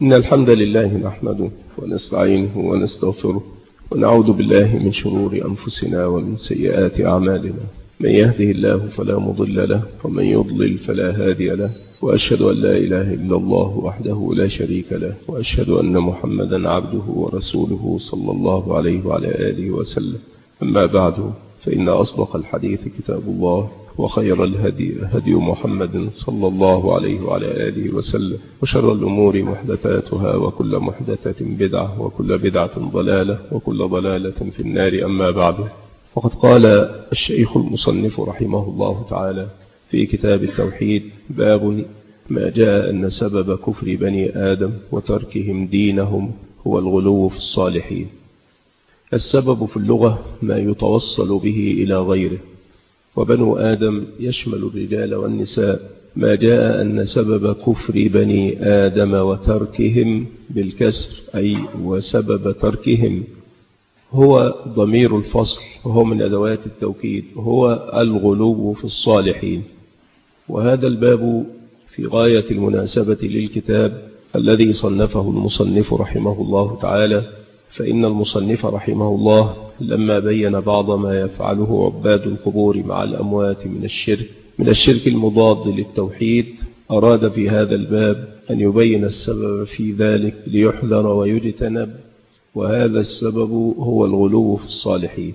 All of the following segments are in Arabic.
إن الحمد لله نحمده ونستعينه ونستغفره ونعوذ بالله من شرور أنفسنا ومن سيئات أعمالنا. من يهده الله فلا مضل له ومن يضلل فلا هادي له، وأشهد أن لا إله إلا الله وحده لا شريك له، وأشهد أن محمدا عبده ورسوله صلى الله عليه وعلى آله وسلم. أما بعد، فإن أصدق الحديث كتاب الله، وخير الهدي هدي محمد صلى الله عليه وعلى آله وسلم، وشر الأمور محدثاتها، وكل محدثة بدعة، وكل بدعة ضلالة، وكل ضلالة في النار. أما بعد، فقد قال الشيخ المصنف رحمه الله تعالى في كتاب التوحيد: باب ما جاء أن سبب كفر بني آدم وتركهم دينهم هو الغلو في الصالحين. السبب في اللغة ما يتوصل به إلى غيره، وبنو آدم يشمل الرجال والنساء. ما جاء أن سبب كفر بني آدم وتركهم بالكسر، أي وسبب تركهم، هو ضمير الفصل، وهو من أدوات التوكيد، هو الغلو في الصالحين. وهذا الباب في غاية المناسبة للكتاب الذي صنفه المصنف رحمه الله تعالى، فإن المصنف رحمه الله لما بين بعض ما يفعله عباد القبور مع الأموات من الشرك المضاد للتوحيد، أراد في هذا الباب أن يبين السبب في ذلك ليحذر ويجتنب، وهذا السبب هو الغلو في الصالحين.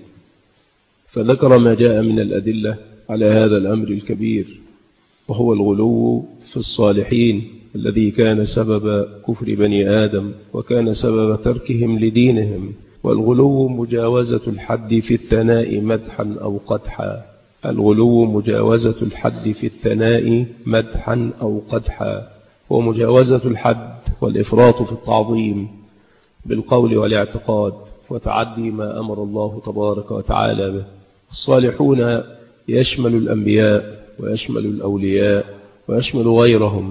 فذكر ما جاء من الأدلة على هذا الأمر الكبير، وهو الغلو في الصالحين الذي كان سبب كفر بني آدم وكان سبب تركهم لدينهم. والغلو مجاوزة الحد في الثناء مدحا أو قدحا. الغلو مجاوزة الحد في الثناء مدحا أو قدحا، ومجاوزة الحد والإفراط في التعظيم بالقول والاعتقاد، وتعدي ما أمر الله تبارك وتعالى به. الصالحون يشمل الأنبياء ويشمل الأولياء ويشمل غيرهم.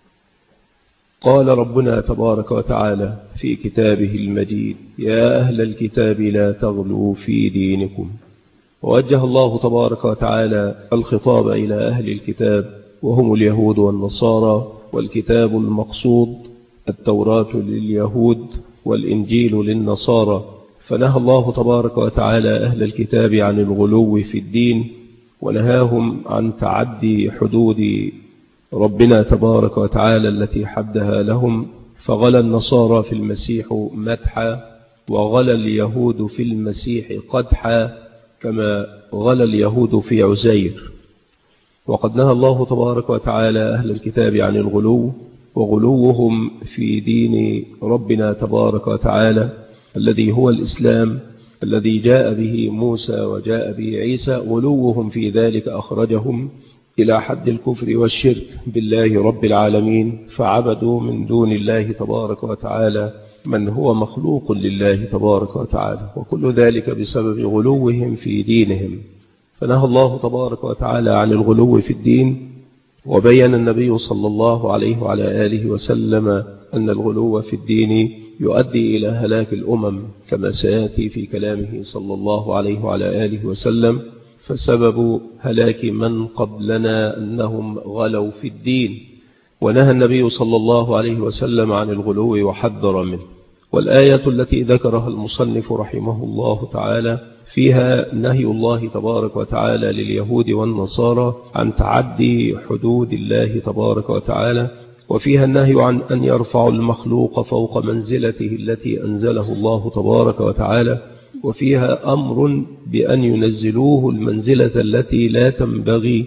قال ربنا تبارك وتعالى في كتابه المجيد: يا أهل الكتاب لا تغلوا في دينكم. ووجه الله تبارك وتعالى الخطاب إلى أهل الكتاب، وهم اليهود والنصارى. والكتاب المقصود التوراة لليهود والإنجيل للنصارى. فنهى الله تبارك وتعالى أهل الكتاب عن الغلو في الدين، ونهاهم عن تعدي حدود ربنا تبارك وتعالى التي حدها لهم. فغلى النصارى في المسيح مدحا، وغلى اليهود في المسيح قدحا، كما غلى اليهود في عزير. وقد نهى الله تبارك وتعالى أهل الكتاب عن الغلو، وغلوهم في دين ربنا تبارك وتعالى الذي هو الإسلام الذي جاء به موسى وجاء به عيسى، غلوهم في ذلك أخرجهم إلى حد الكفر والشرك بالله رب العالمين، فعبدوا من دون الله تبارك وتعالى من هو مخلوق لله تبارك وتعالى، وكل ذلك بسبب غلوهم في دينهم. فنهى الله تبارك وتعالى عن الغلو في الدين، وبين النبي صلى الله عليه وعلى آله وسلم أن الغلو في الدين يؤدي إلى هلاك الأمم، كما سيأتي في كلامه صلى الله عليه وعلى آله وسلم. فسبب هلاك من قبلنا أنهم غلوا في الدين، ونهى النبي صلى الله عليه وسلم عن الغلو وحذر منه. والآية التي ذكرها المصنف رحمه الله تعالى فيها نهي الله تبارك وتعالى لليهود والنصارى عن تعدي حدود الله تبارك وتعالى، وفيها النهي عن أن يرفعوا المخلوق فوق منزلته التي أنزله الله تبارك وتعالى، وفيها أمر بأن ينزلوه المنزلة التي لا تنبغي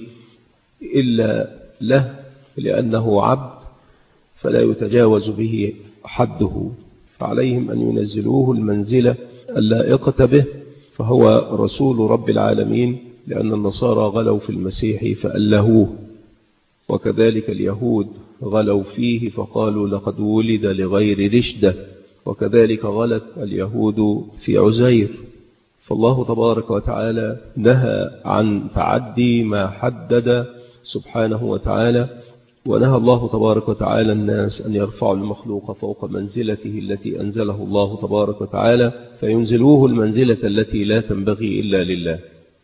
إلا له، لأنه عبد فلا يتجاوز به حده، فعليهم أن ينزلوه المنزلة اللائقة به، فهو رسول رب العالمين، لأن النصارى غلوا في المسيح فألهوه، وكذلك اليهود غلوا فيه فقالوا لقد ولد لغير رشدة، وكذلك غلت اليهود في عزير. فالله تبارك وتعالى نهى عن تعدي ما حدد سبحانه وتعالى، ونهى الله تبارك وتعالى الناس أن يرفعوا المخلوق فوق منزلته التي أنزله الله تبارك وتعالى فينزلوه المنزلة التي لا تنبغي إلا لله.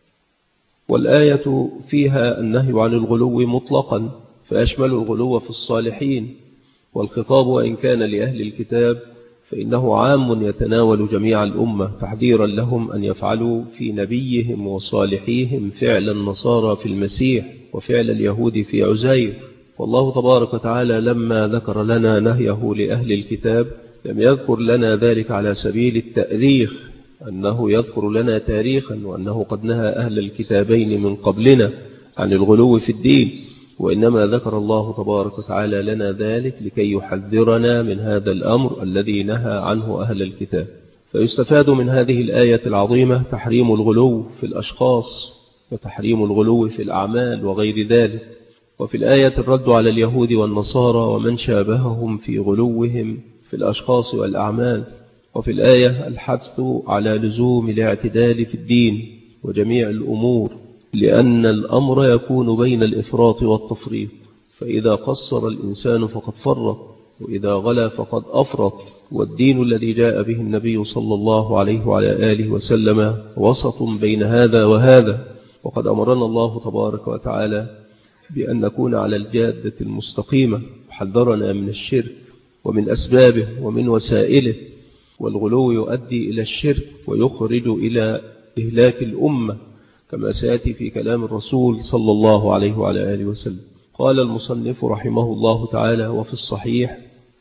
والآية فيها النهي عن الغلو مطلقا، فيشمل الغلو في الصالحين، والخطاب وإن كان لأهل الكتاب فإنه عام يتناول جميع الأمة، تحذيرا لهم أن يفعلوا في نبيهم وصالحيهم فعل النصارى في المسيح وفعل اليهود في عزير. والله تبارك وتعالى لما ذكر لنا نهيه لأهل الكتاب لم يذكر لنا ذلك على سبيل التأريخ، أنه يذكر لنا تاريخا وأنه قد نهى أهل الكتابين من قبلنا عن الغلو في الدين، وإنما ذكر الله تبارك وتعالى لنا ذلك لكي يحذرنا من هذا الأمر الذي نهى عنه أهل الكتاب. فيستفاد من هذه الآية العظيمة تحريم الغلو في الأشخاص وتحريم الغلو في الأعمال وغير ذلك. وفي الآية الرد على اليهود والنصارى ومن شابههم في غلوهم في الأشخاص والأعمال. وفي الآية الحث على لزوم الاعتدال في الدين وجميع الأمور، لأن الأمر يكون بين الإفراط والتفريط، فإذا قصر الإنسان فقد فرط، وإذا غلا فقد أفرط. والدين الذي جاء به النبي صلى الله عليه وعلى آله وسلم وسط بين هذا وهذا. وقد أمرنا الله تبارك وتعالى بأن نكون على الجادة المستقيمة، وحذرنا من الشرك ومن أسبابه ومن وسائله. والغلو يؤدي إلى الشرك ويخرج إلى إهلاك الأمة، كما سيأتي في كلام الرسول صلى الله عليه وعلى آله وسلم. قال المصنف رحمه الله تعالى: وفي الصحيح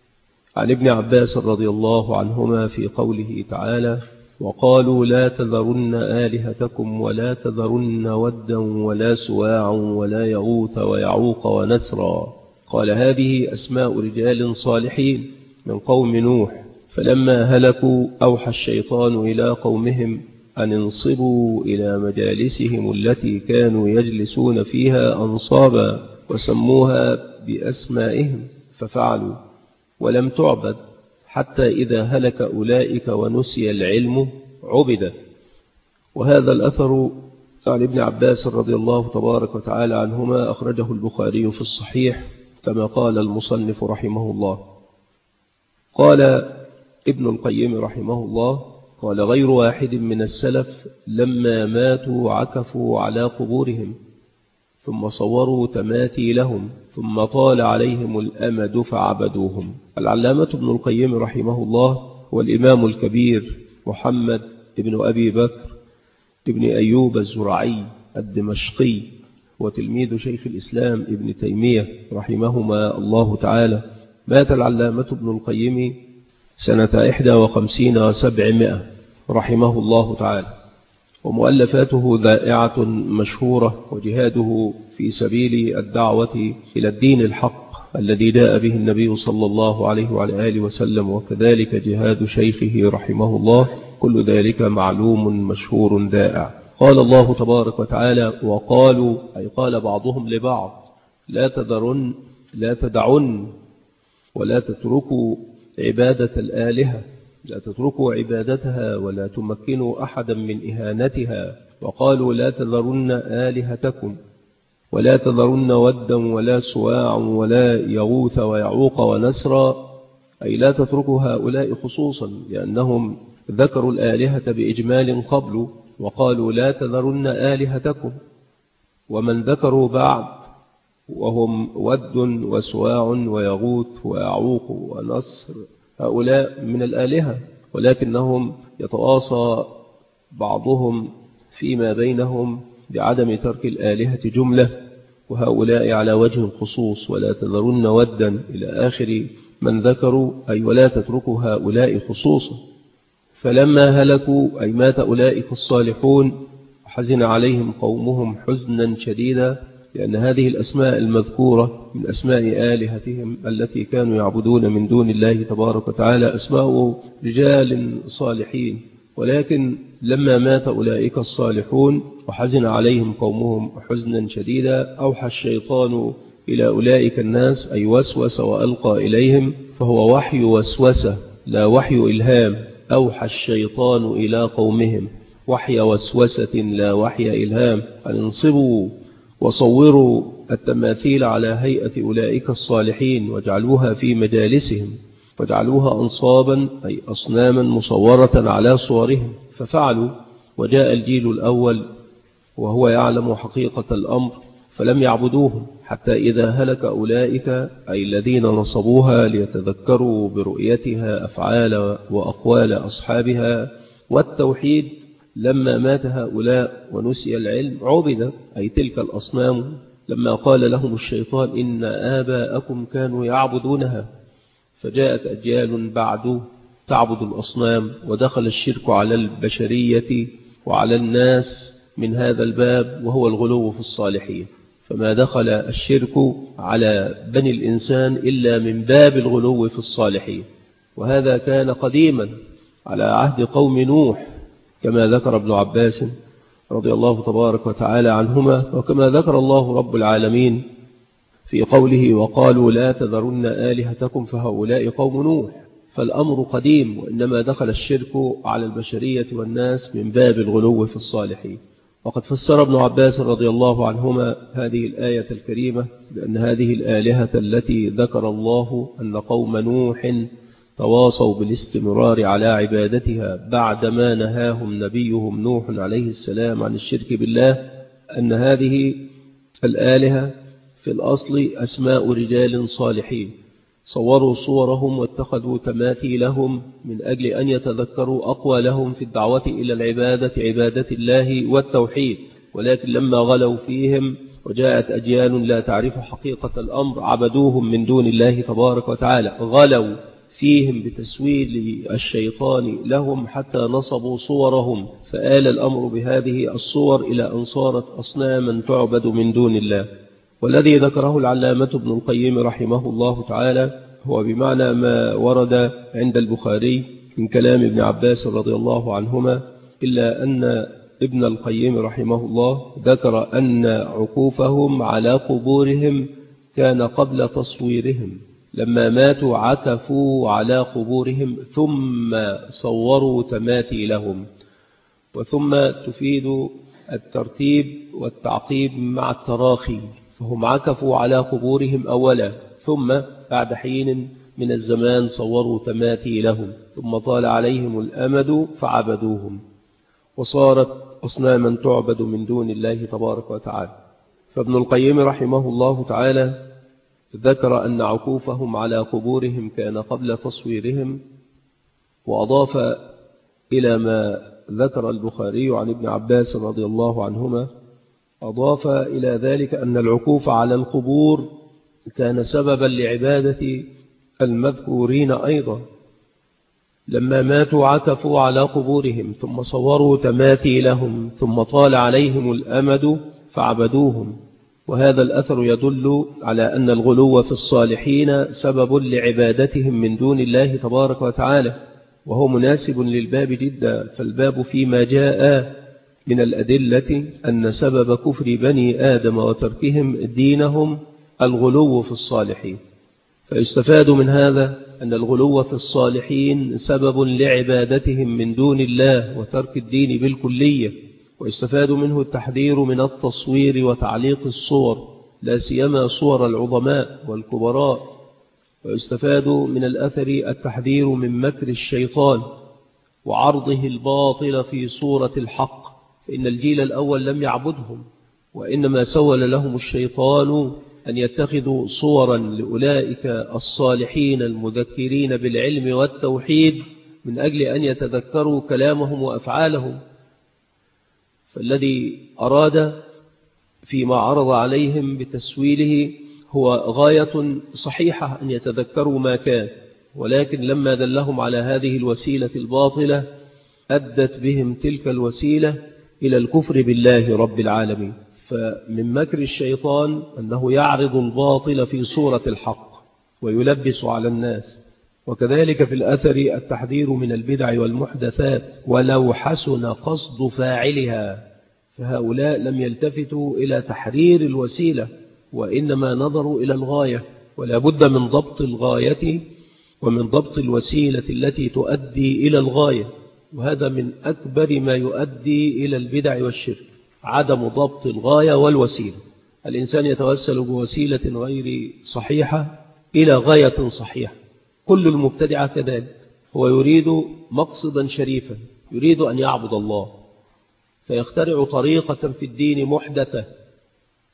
عن ابن عباس رضي الله عنهما في قوله تعالى: وقالوا لا تذرن آلهتكم ولا تذرن ودا ولا سواعا ولا يغوث ويعوق ونسرا. قال هذه أسماء رجال صالحين من قوم نوح، فلما هلكوا أوحى الشيطان إلى قومهم أن انصبوا إلى مجالسهم التي كانوا يجلسون فيها أنصابا، وسموها بأسمائهم ففعلوا، ولم تعبد حتى إذا هلك أولئك ونسي العلم عبد. وهذا الأثر عن ابن عباس رضي الله تبارك وتعالى عنهما أخرجه البخاري في الصحيح كما قال المصنف رحمه الله. قال ابن القيم رحمه الله: قال غير واحد من السلف لما ماتوا عكفوا على قبورهم ثم صوروا تماثيلهم ثم طال عليهم الأمد فعبدوهم. العلامة ابن القيم رحمه الله والإمام الكبير محمد ابن أبي بكر ابن أيوب الزرعي الدمشقي وتلميذ شيخ الإسلام ابن تيمية رحمهما الله تعالى. مات العلامة ابن القيم سنة 51 و700 رحمه الله تعالى، ومؤلفاته ذائعة مشهورة، وجهاده في سبيل الدعوة إلى الدين الحق الذي جاء به النبي صلى الله عليه وعلى آله وسلم، وكذلك جهاد شيخه رحمه الله، كل ذلك معلوم مشهور ذائع. قال الله تبارك وتعالى: وقالوا، أي قال بعضهم لبعض: لا تدعن ولا تتركوا عبادة الآلهة، لا تتركوا عبادتها ولا تمكنوا أحدا من إهانتها. وقالوا لا تذرن آلهتكم ولا تذرن ودا ولا سواعا ولا يغوث ويعوق ونسرا، أي لا تتركوا هؤلاء خصوصا، لأنهم ذكروا الآلهة بإجمال قبل، وقالوا لا تذرن آلهتكم، ومن ذكروا بعد وهم ود وسواع ويغوث ويعوق ونسر، هؤلاء من الآلهة، ولكنهم يتواصى بعضهم فيما بينهم بعدم ترك الآلهة جملة، وهؤلاء على وجه الخصوص. ولا تذرن ودا إلى آخر من ذكروا، أي ولا تتركوا هؤلاء خصوصا. فلما هلكوا، أي مات أولئك الصالحون، حزن عليهم قومهم حزنا شديدا، لأن هذه الأسماء المذكورة من أسماء آلهتهم التي كانوا يعبدون من دون الله تبارك وتعالى أسماء رجال صالحين. ولكن لما مات أولئك الصالحون وحزن عليهم قومهم حزنا شديدا، أوحى الشيطان إلى أولئك الناس، أي وسوس وألقى إليهم، فهو وحي وسوسة لا وحي إلهام. أوحى الشيطان إلى قومهم وحي وسوسة لا وحي إلهام، أن انصبوا وصوروا التماثيل على هيئة أولئك الصالحين واجعلوها في مجالسهم، واجعلوها أنصابا أي أصناما مصورة على صورهم، ففعلوا. وجاء الجيل الأول وهو يعلم حقيقة الأمر فلم يعبدوهم حتى إذا هلك أولئك أي الذين نصبوها ليتذكروا برؤيتها أفعال وأقوال أصحابها والتوحيد، لما مات هؤلاء ونسي العلم عبد أي تلك الأصنام، لما قال لهم الشيطان إن آباءكم كانوا يعبدونها، فجاءت أجيال بعد تعبد الأصنام، ودخل الشرك على البشرية وعلى الناس من هذا الباب، وهو الغلو في الصالحين. فما دخل الشرك على بني الإنسان إلا من باب الغلو في الصالحين، وهذا كان قديما على عهد قوم نوح كما ذكر ابن عباس رضي الله تبارك وتعالى عنهما، وكما ذكر الله رب العالمين في قوله وقالوا لا تذرن آلهتكم فهؤلاء قوم نوح. فالأمر قديم، وإنما دخل الشرك على البشرية والناس من باب الغلو في الصالحين. وقد فسر ابن عباس رضي الله عنهما هذه الآية الكريمة بأن هذه الآلهة التي ذكر الله أن قوم نوح تواصوا بالاستمرار على عبادتها بعدما نهاهم نبيهم نوح عليه السلام عن الشرك بالله، أن هذه الآلهة في الأصل أسماء رجال صالحين صوروا صورهم واتخذوا تماثيلهم من أجل أن يتذكروا أقوالهم في الدعوة إلى العبادة، عبادة الله والتوحيد. ولكن لما غلوا فيهم وجاءت أجيال لا تعرف حقيقة الأمر عبدوهم من دون الله تبارك وتعالى، غلوا فيهم بتسويل الشيطان لهم حتى نصبوا صورهم، فآل الأمر بهذه الصور إلى أن صارت أصناما تعبد من دون الله. والذي ذكره العلامة ابن القيم رحمه الله تعالى هو بمعنى ما ورد عند البخاري من كلام ابن عباس رضي الله عنهما، إلا أن ابن القيم رحمه الله ذكر أن عكوفهم على قبورهم كان قبل تصويرهم، لما ماتوا عكفوا على قبورهم ثم صوروا تماثيلهم. وثم تفيد الترتيب والتعقيب مع التراخي، فهم عكفوا على قبورهم أولا، ثم بعد حين من الزمان صوروا تماثيلهم، ثم طال عليهم الأمد فعبدوهم، وصارت أصناما تعبد من دون الله تبارك وتعالى. فابن القيم رحمه الله تعالى ذكر أن عكوفهم على قبورهم كان قبل تصويرهم، وأضاف إلى ما ذكر البخاري عن ابن عباس رضي الله عنهما، أضاف إلى ذلك أن العكوف على القبور كان سببا لعبادة المذكورين أيضا، لما ماتوا عكفوا على قبورهم ثم صوروا تماثيلهم ثم طال عليهم الأمد فعبدوهم. وهذا الأثر يدل على أن الغلو في الصالحين سبب لعبادتهم من دون الله تبارك وتعالى، وهو مناسب للباب جدا. فالباب فيما جاء من الأدلة أن سبب كفر بني آدم وتركهم دينهم الغلو في الصالحين، فيستفاد من هذا أن الغلو في الصالحين سبب لعبادتهم من دون الله وترك الدين بالكلية. ويستفاد منه التحذير من التصوير وتعليق الصور، لا سيما صور العظماء والكبراء. ويستفاد من الأثر التحذير من مكر الشيطان وعرضه الباطل في صورة الحق، فإن الجيل الأول لم يعبدهم، وإنما سول لهم الشيطان أن يتخذوا صورا لأولئك الصالحين المذكرين بالعلم والتوحيد من أجل أن يتذكروا كلامهم وأفعالهم. فالذي أراد فيما عرض عليهم بتسويله هو غاية صحيحة أن يتذكروا ما كان، ولكن لما دلهم على هذه الوسيلة الباطلة أدت بهم تلك الوسيلة إلى الكفر بالله رب العالمين. فمن مكر الشيطان أنه يعرض الباطل في صورة الحق ويلبس على الناس. وكذلك في الأثر التحذير من البدع والمحدثات ولو حسن قصد فاعلها، فهؤلاء لم يلتفتوا إلى تحرير الوسيلة وإنما نظروا إلى الغاية، ولا بد من ضبط الغاية ومن ضبط الوسيلة التي تؤدي إلى الغاية. وهذا من أكبر ما يؤدي إلى البدع والشرك، عدم ضبط الغاية والوسيلة. الإنسان يتوسل بوسيلة غير صحيحة إلى غاية صحيحة. كل المبتدع كذلك، هو يريد مقصدا شريفا، يريد أن يعبد الله، فيخترع طريقة في الدين محدثة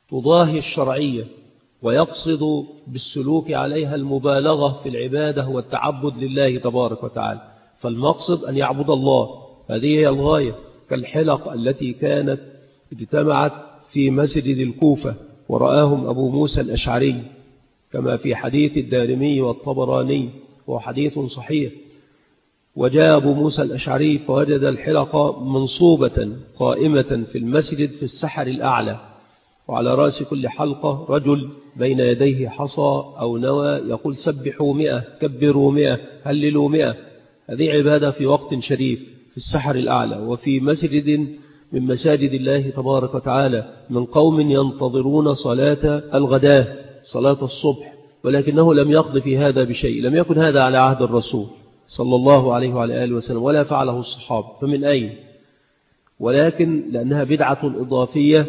تضاهي الشرعية، ويقصد بالسلوك عليها المبالغة في العبادة والتعبد لله تبارك وتعالى. فالمقصد أن يعبد الله، هذه هي الغاية. كالحلق التي كانت اجتمعت في مسجد الكوفة ورآهم أبو موسى الأشعري، كما في حديث الدارمي والطبراني، وهو حديث صحيح. وجاء أبو موسى الأشعري فوجد الحلقة منصوبة قائمة في المسجد في السحر الأعلى، وعلى رأس كل حلقة رجل بين يديه حصى أو نوى يقول سبحوا 100، كبروا 100، هللوا 100. هذه عبادة في وقت شريف في السحر الأعلى، وفي مسجد من مساجد الله تبارك وتعالى، من قوم ينتظرون صلاة الغداة، صلاة الصبح، ولكنه لم يقض في هذا بشيء. لم يكن هذا على عهد الرسول صلى الله عليه وعلى آله وسلم، ولا فعله الصحابة، فمن أين؟ ولكن لأنها بدعة إضافية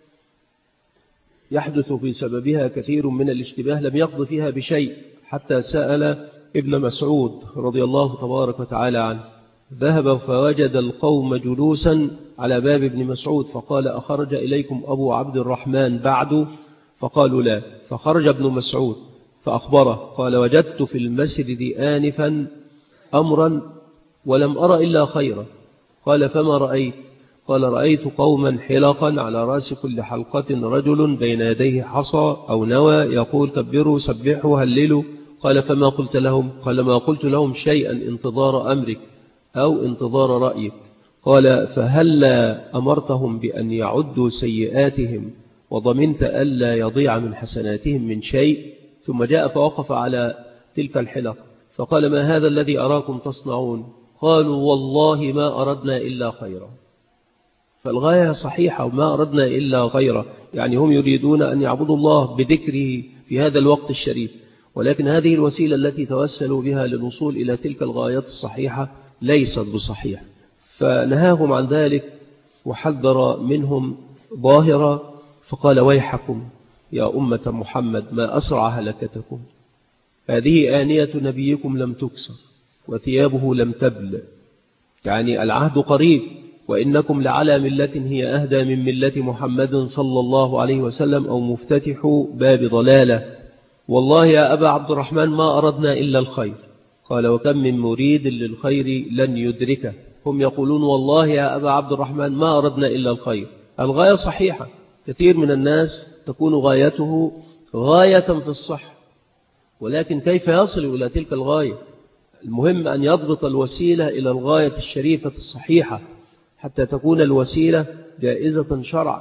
يحدث بسببها كثير من الاشتباه، لم يقض فيها بشيء، حتى سأل ابن مسعود رضي الله تبارك وتعالى عنه. ذهب فوجد القوم جلوسا على باب ابن مسعود، فقال أخرج إليكم أبو عبد الرحمن بعد؟ فقالوا لا. فخرج ابن مسعود فأخبره، قال وجدت في المسجد آنفا أمرا ولم أرى إلا خيرا. قال فما رأيت؟ قال رأيت قوما حلقا على رأس كل حلقة رجل بين يديه حصى أو نوى يقول كبروا سبحوا هللوا. قال فما قلت لهم؟ قال ما قلت لهم شيئا انتظار أمرك أو انتظار رأيك. قال فهلا أمرتهم بأن يعدوا سيئاتهم وضمنت ألا يضيع من حسناتهم من شيء؟ ثم جاء فوقف على تلك الحلق فقال ما هذا الذي أراكم تصنعون؟ قالوا والله ما أردنا إلا خيرا. فالغاية صحيحة، وما أردنا إلا خيرا، يعني هم يريدون أن يعبدوا الله بذكره في هذا الوقت الشريف، ولكن هذه الوسيلة التي توسلوا بها للوصول إلى تلك الغايات الصحيحة ليست بصحيحة. فنهاهم عن ذلك وحذر منهم ظاهرا، فقال ويحكم يا أمة محمد ما أسرع هلكتكم، هذه آنية نبيكم لم تكسر وثيابه لم تبل، يعني العهد قريب، وإنكم لعلى ملة هي أهدى من ملة محمد صلى الله عليه وسلم، أو مفتتح باب ضلالة. والله يا أبا عبد الرحمن ما أردنا إلا الخير. قال وكم من مريد للخير لن يدركه. هم يقولون والله يا أبا عبد الرحمن ما أردنا إلا الخير. الغاية صحيحة، كثير من الناس تكون غايته غاية في الصح، ولكن كيف يصل إلى تلك الغاية؟ المهم أن يضبط الوسيلة إلى الغاية الشريفة الصحيحة حتى تكون الوسيلة جائزة شرعا.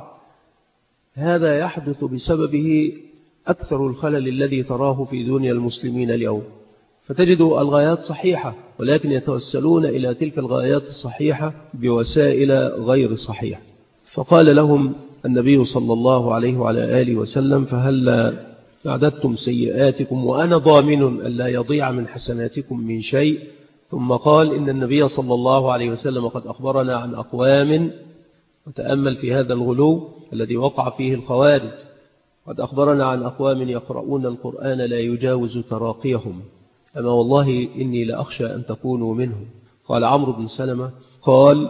هذا يحدث بسببه أكثر الخلل الذي تراه في دنيا المسلمين اليوم، فتجد الغايات صحيحة ولكن يتوسلون إلى تلك الغايات الصحيحة بوسائل غير صحيحة. فقال لهم النبي صلى الله عليه وعلى آله وسلم فهل أعددتم سيئاتكم وأنا ضامن أن لا يضيع من حسناتكم من شيء؟ ثم قال إن النبي صلى الله عليه وسلم قد أخبرنا عن أقوام، وتأمل في هذا الغلو الذي وقع فيه الخوارج، قد أخبرنا عن أقوام يقرؤون القرآن لا يجاوز تراقيهم، أما والله إني لأخشى أن تكونوا منهم. قال عمرو بن سلمة قال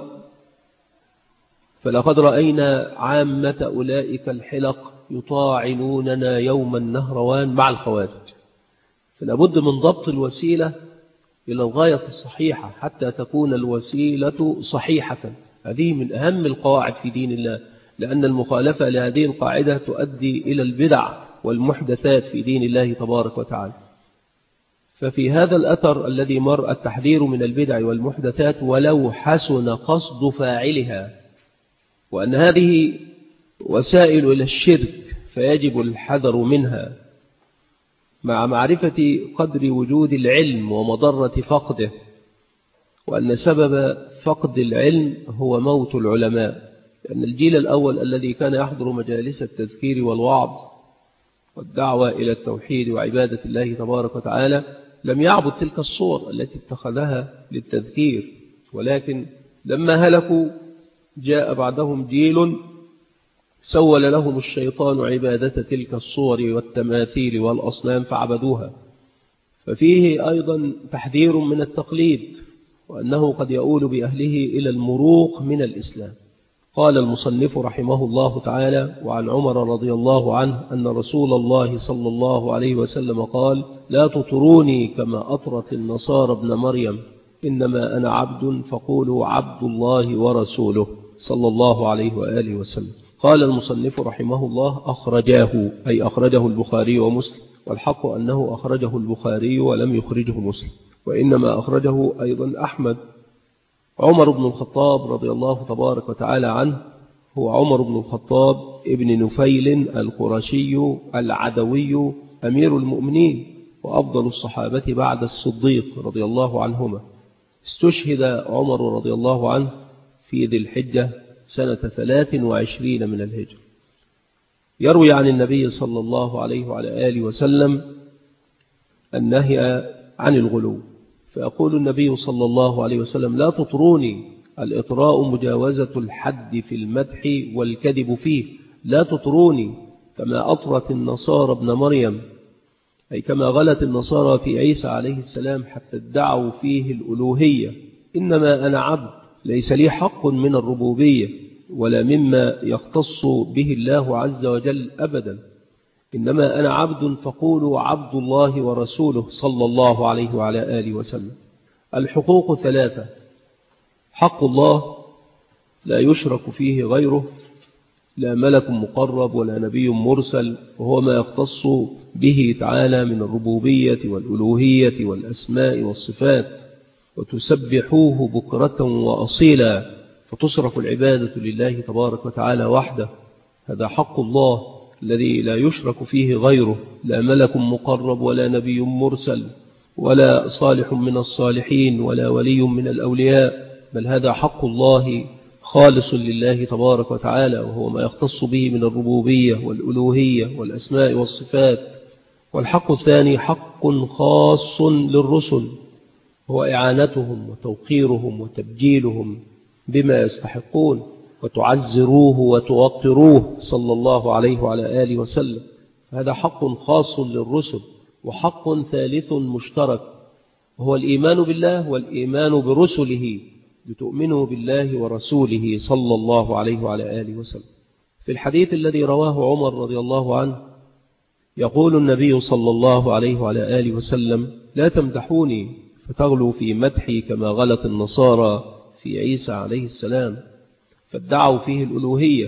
فلقد رأينا عامة أولئك الحلق يطاعنوننا يوم النهروان مع الخوارج. فلابد من ضبط الوسيلة إلى الغاية الصحيحة حتى تكون الوسيلة صحيحة. هذه من أهم القواعد في دين الله، لأن المخالفة لهذه القاعدة تؤدي إلى البدع والمحدثات في دين الله تبارك وتعالى. ففي هذا الأثر الذي مر التحذير من البدع والمحدثات ولو حسن قصد فاعلها، وأن هذه وسائل إلى الشرك فيجب الحذر منها، مع معرفة قدر وجود العلم ومضرة فقده، وأن سبب فقد العلم هو موت العلماء. لأن الجيل الأول الذي كان يحضر مجالس التذكير والوعظ والدعوة إلى التوحيد وعبادة الله تبارك وتعالى لم يعبد تلك الصور التي اتخذها للتذكير، ولكن لما هلكوا جاء بعدهم جيل سول لهم الشيطان عبادة تلك الصور والتماثيل والأصنام فعبدوها. ففيه أيضا تحذير من التقليد، وأنه قد يؤول بأهله إلى المروق من الإسلام. قال المصنف رحمه الله تعالى: وعن عمر رضي الله عنه أن رسول الله صلى الله عليه وسلم قال: لا تطروني كما أطرت النصارى ابن مريم، إنما أنا عبد فقولوا عبد الله ورسوله، صلى الله عليه وآله وسلم. قال المصنف رحمه الله: أخرجاه، أي أخرجه البخاري ومسلم، والحق أنه أخرجه البخاري ولم يخرجه مسلم، وإنما أخرجه أيضا أحمد. عمر بن الخطاب رضي الله تبارك وتعالى عنه هو عمر بن الخطاب ابن نفيل القرشي العدوي أمير المؤمنين وأفضل الصحابة بعد الصديق رضي الله عنهما. استشهد عمر رضي الله عنه في ذي الحجة سنة 23 من الهجرة. يروي عن النبي صلى الله عليه وعلى آله وسلم النهي عن الغلو، فيقول النبي صلى الله عليه وسلم: لا تطروني. الإطراء مجاوزة الحد في المدح والكذب فيه. لا تطروني كما أطرت النصارى ابن مريم، أي كما غلت النصارى في عيسى عليه السلام حتى ادعوا فيه الألوهية. إنما أنا عبد، ليس لي حق من الربوبية ولا مما يختص به الله عز وجل أبدا، إنما أنا عبد فقولوا عبد الله ورسوله، صلى الله عليه وعلى آله وسلم. الحقوق 3: حق الله لا يشرك فيه غيره، لا ملك مقرب ولا نبي مرسل، وهو ما يختص به تعالى من الربوبية والألوهية والأسماء والصفات، وتسبحوه بكرة وأصيلا، فتصرف العبادة لله تبارك وتعالى وحده. هذا حق الله الذي لا يشرك فيه غيره، لا ملك مقرب ولا نبي مرسل ولا صالح من الصالحين ولا ولي من الأولياء، بل هذا حق الله خالص لله تبارك وتعالى، وهو ما يختص به من الربوبية والألوهية والأسماء والصفات. والحق الثاني حق خاص للرسل، هو إعانتهم وتوقيرهم وتبجيلهم بما يستحقون، وتعزروه وتوقروه، صلى الله عليه وعلى آله وسلم. هذا حق خاص للرسل. وحق ثالث مشترك، وهو الإيمان بالله والإيمان برسله، لتؤمنوا بالله ورسوله، صلى الله عليه وعلى آله وسلم. في الحديث الذي رواه عمر رضي الله عنه يقول النبي صلى الله عليه وعلى آله وسلم: لا تمدحوني فتغلوا في مدحي كما غلت النصارى في عيسى عليه السلام، فادعوا فيه الألوهية.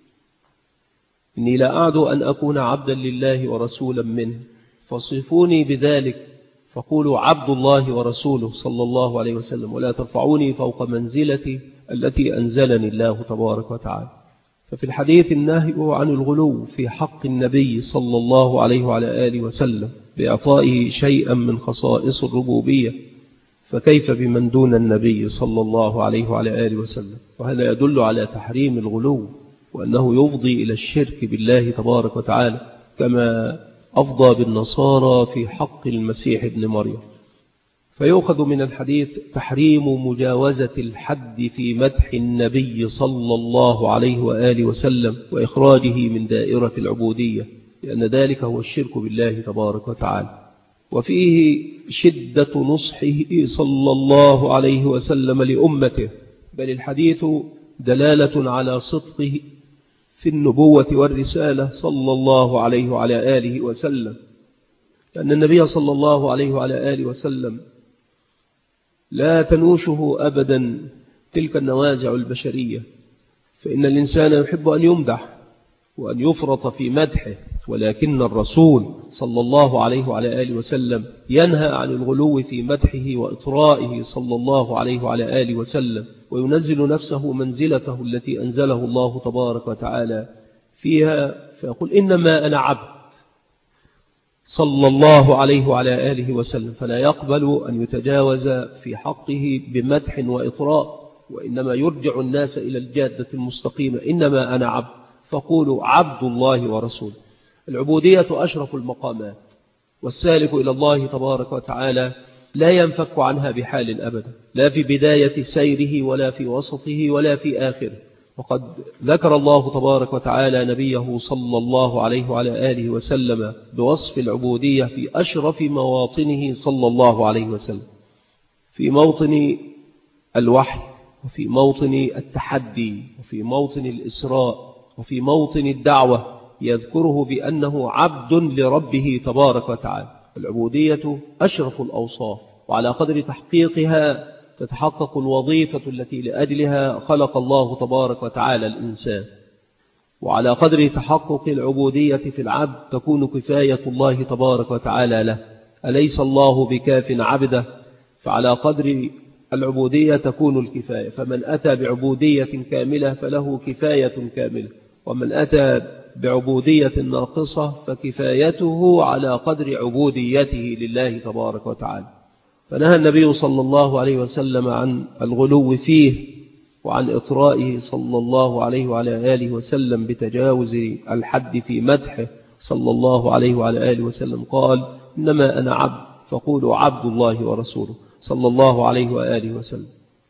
إني لا أعد أن أكون عبدا لله ورسولا منه، فصفوني بذلك، فقولوا عبد الله ورسوله، صلى الله عليه وسلم، ولا ترفعوني فوق منزلتي التي أنزلني الله تبارك وتعالى. ففي الحديث النهي عن الغلو في حق النبي صلى الله عليه وعلى آله وسلم بإعطائه شيئا من خصائص الربوبية، فكيف بمن دون النبي صلى الله عليه وعلى آله وسلم؟ وهذا يدل على تحريم الغلو، وأنه يفضي إلى الشرك بالله تبارك وتعالى، كما أفضى بالنصارى في حق المسيح ابن مريم. فيؤخذ من الحديث تحريم مجاوزة الحد في مدح النبي صلى الله عليه وآله وسلم، وإخراجه من دائرة العبودية، لأن ذلك هو الشرك بالله تبارك وتعالى. وفيه شدة نصحه صلى الله عليه وسلم لأمته، بل الحديث دلالة على صدقه في النبوة والرسالة، صلى الله عليه وعلى آله وسلم، لأن النبي صلى الله عليه وعلى آله وسلم لا تنوشه أبدا تلك النوازع البشرية، فإن الإنسان يحب أن يمدح وأن يفرط في مدحه، ولكن الرسول صلى الله عليه وعلى آله وسلم ينهى عن الغلو في مدحه وإطرائه، صلى الله عليه وعلى آله وسلم، وينزل نفسه منزلته التي أنزله الله تبارك وتعالى فيها، فيقول: إنما أنا عبد، صلى الله عليه وعلى آله وسلم، فلا يقبل أن يتجاوز في حقه بمدح وإطراء، وإنما يرجع الناس إلى الجادة المستقيمة: إنما أنا عبد فقولوا عبد الله ورسوله. العبودية أشرف المقامات، والسالك إلى الله تبارك وتعالى لا ينفك عنها بحال أبدا، لا في بداية سيره ولا في وسطه ولا في آخره. وقد ذكر الله تبارك وتعالى نبيه صلى الله عليه وعلى آله وسلم بوصف العبودية في أشرف مواطنه، صلى الله عليه وسلم. في موطن الوحي وفي موطن التحدي وفي موطن الإسراء وفي موطن الدعوة يذكره بأنه عبد لربه تبارك وتعالى. العبودية أشرف الأوصاف، وعلى قدر تحقيقها تتحقق الوظيفة التي لأجلها خلق الله تبارك وتعالى الإنسان، وعلى قدر تحقق العبودية في العبد تكون كفاية الله تبارك وتعالى له. أليس الله بكاف عبده؟ فعلى قدر العبودية تكون الكفاية، فمن أتى بعبودية كاملة فله كفاية كاملة، ومن أتى بعبودية ناقصة فكفايته على قدر عبوديته لله تبارك وتعالى. فنهى النبي صلى الله عليه وسلم عن الغلو فيه، وعن إطرائه صلى الله عليه وعلى آله وسلم بتجاوز الحد في مدحه صلى الله عليه وعلى آله وسلم. قال: إنما أنا عبد فقولوا عبد الله ورسوله صلى الله عليه وآله وسلم.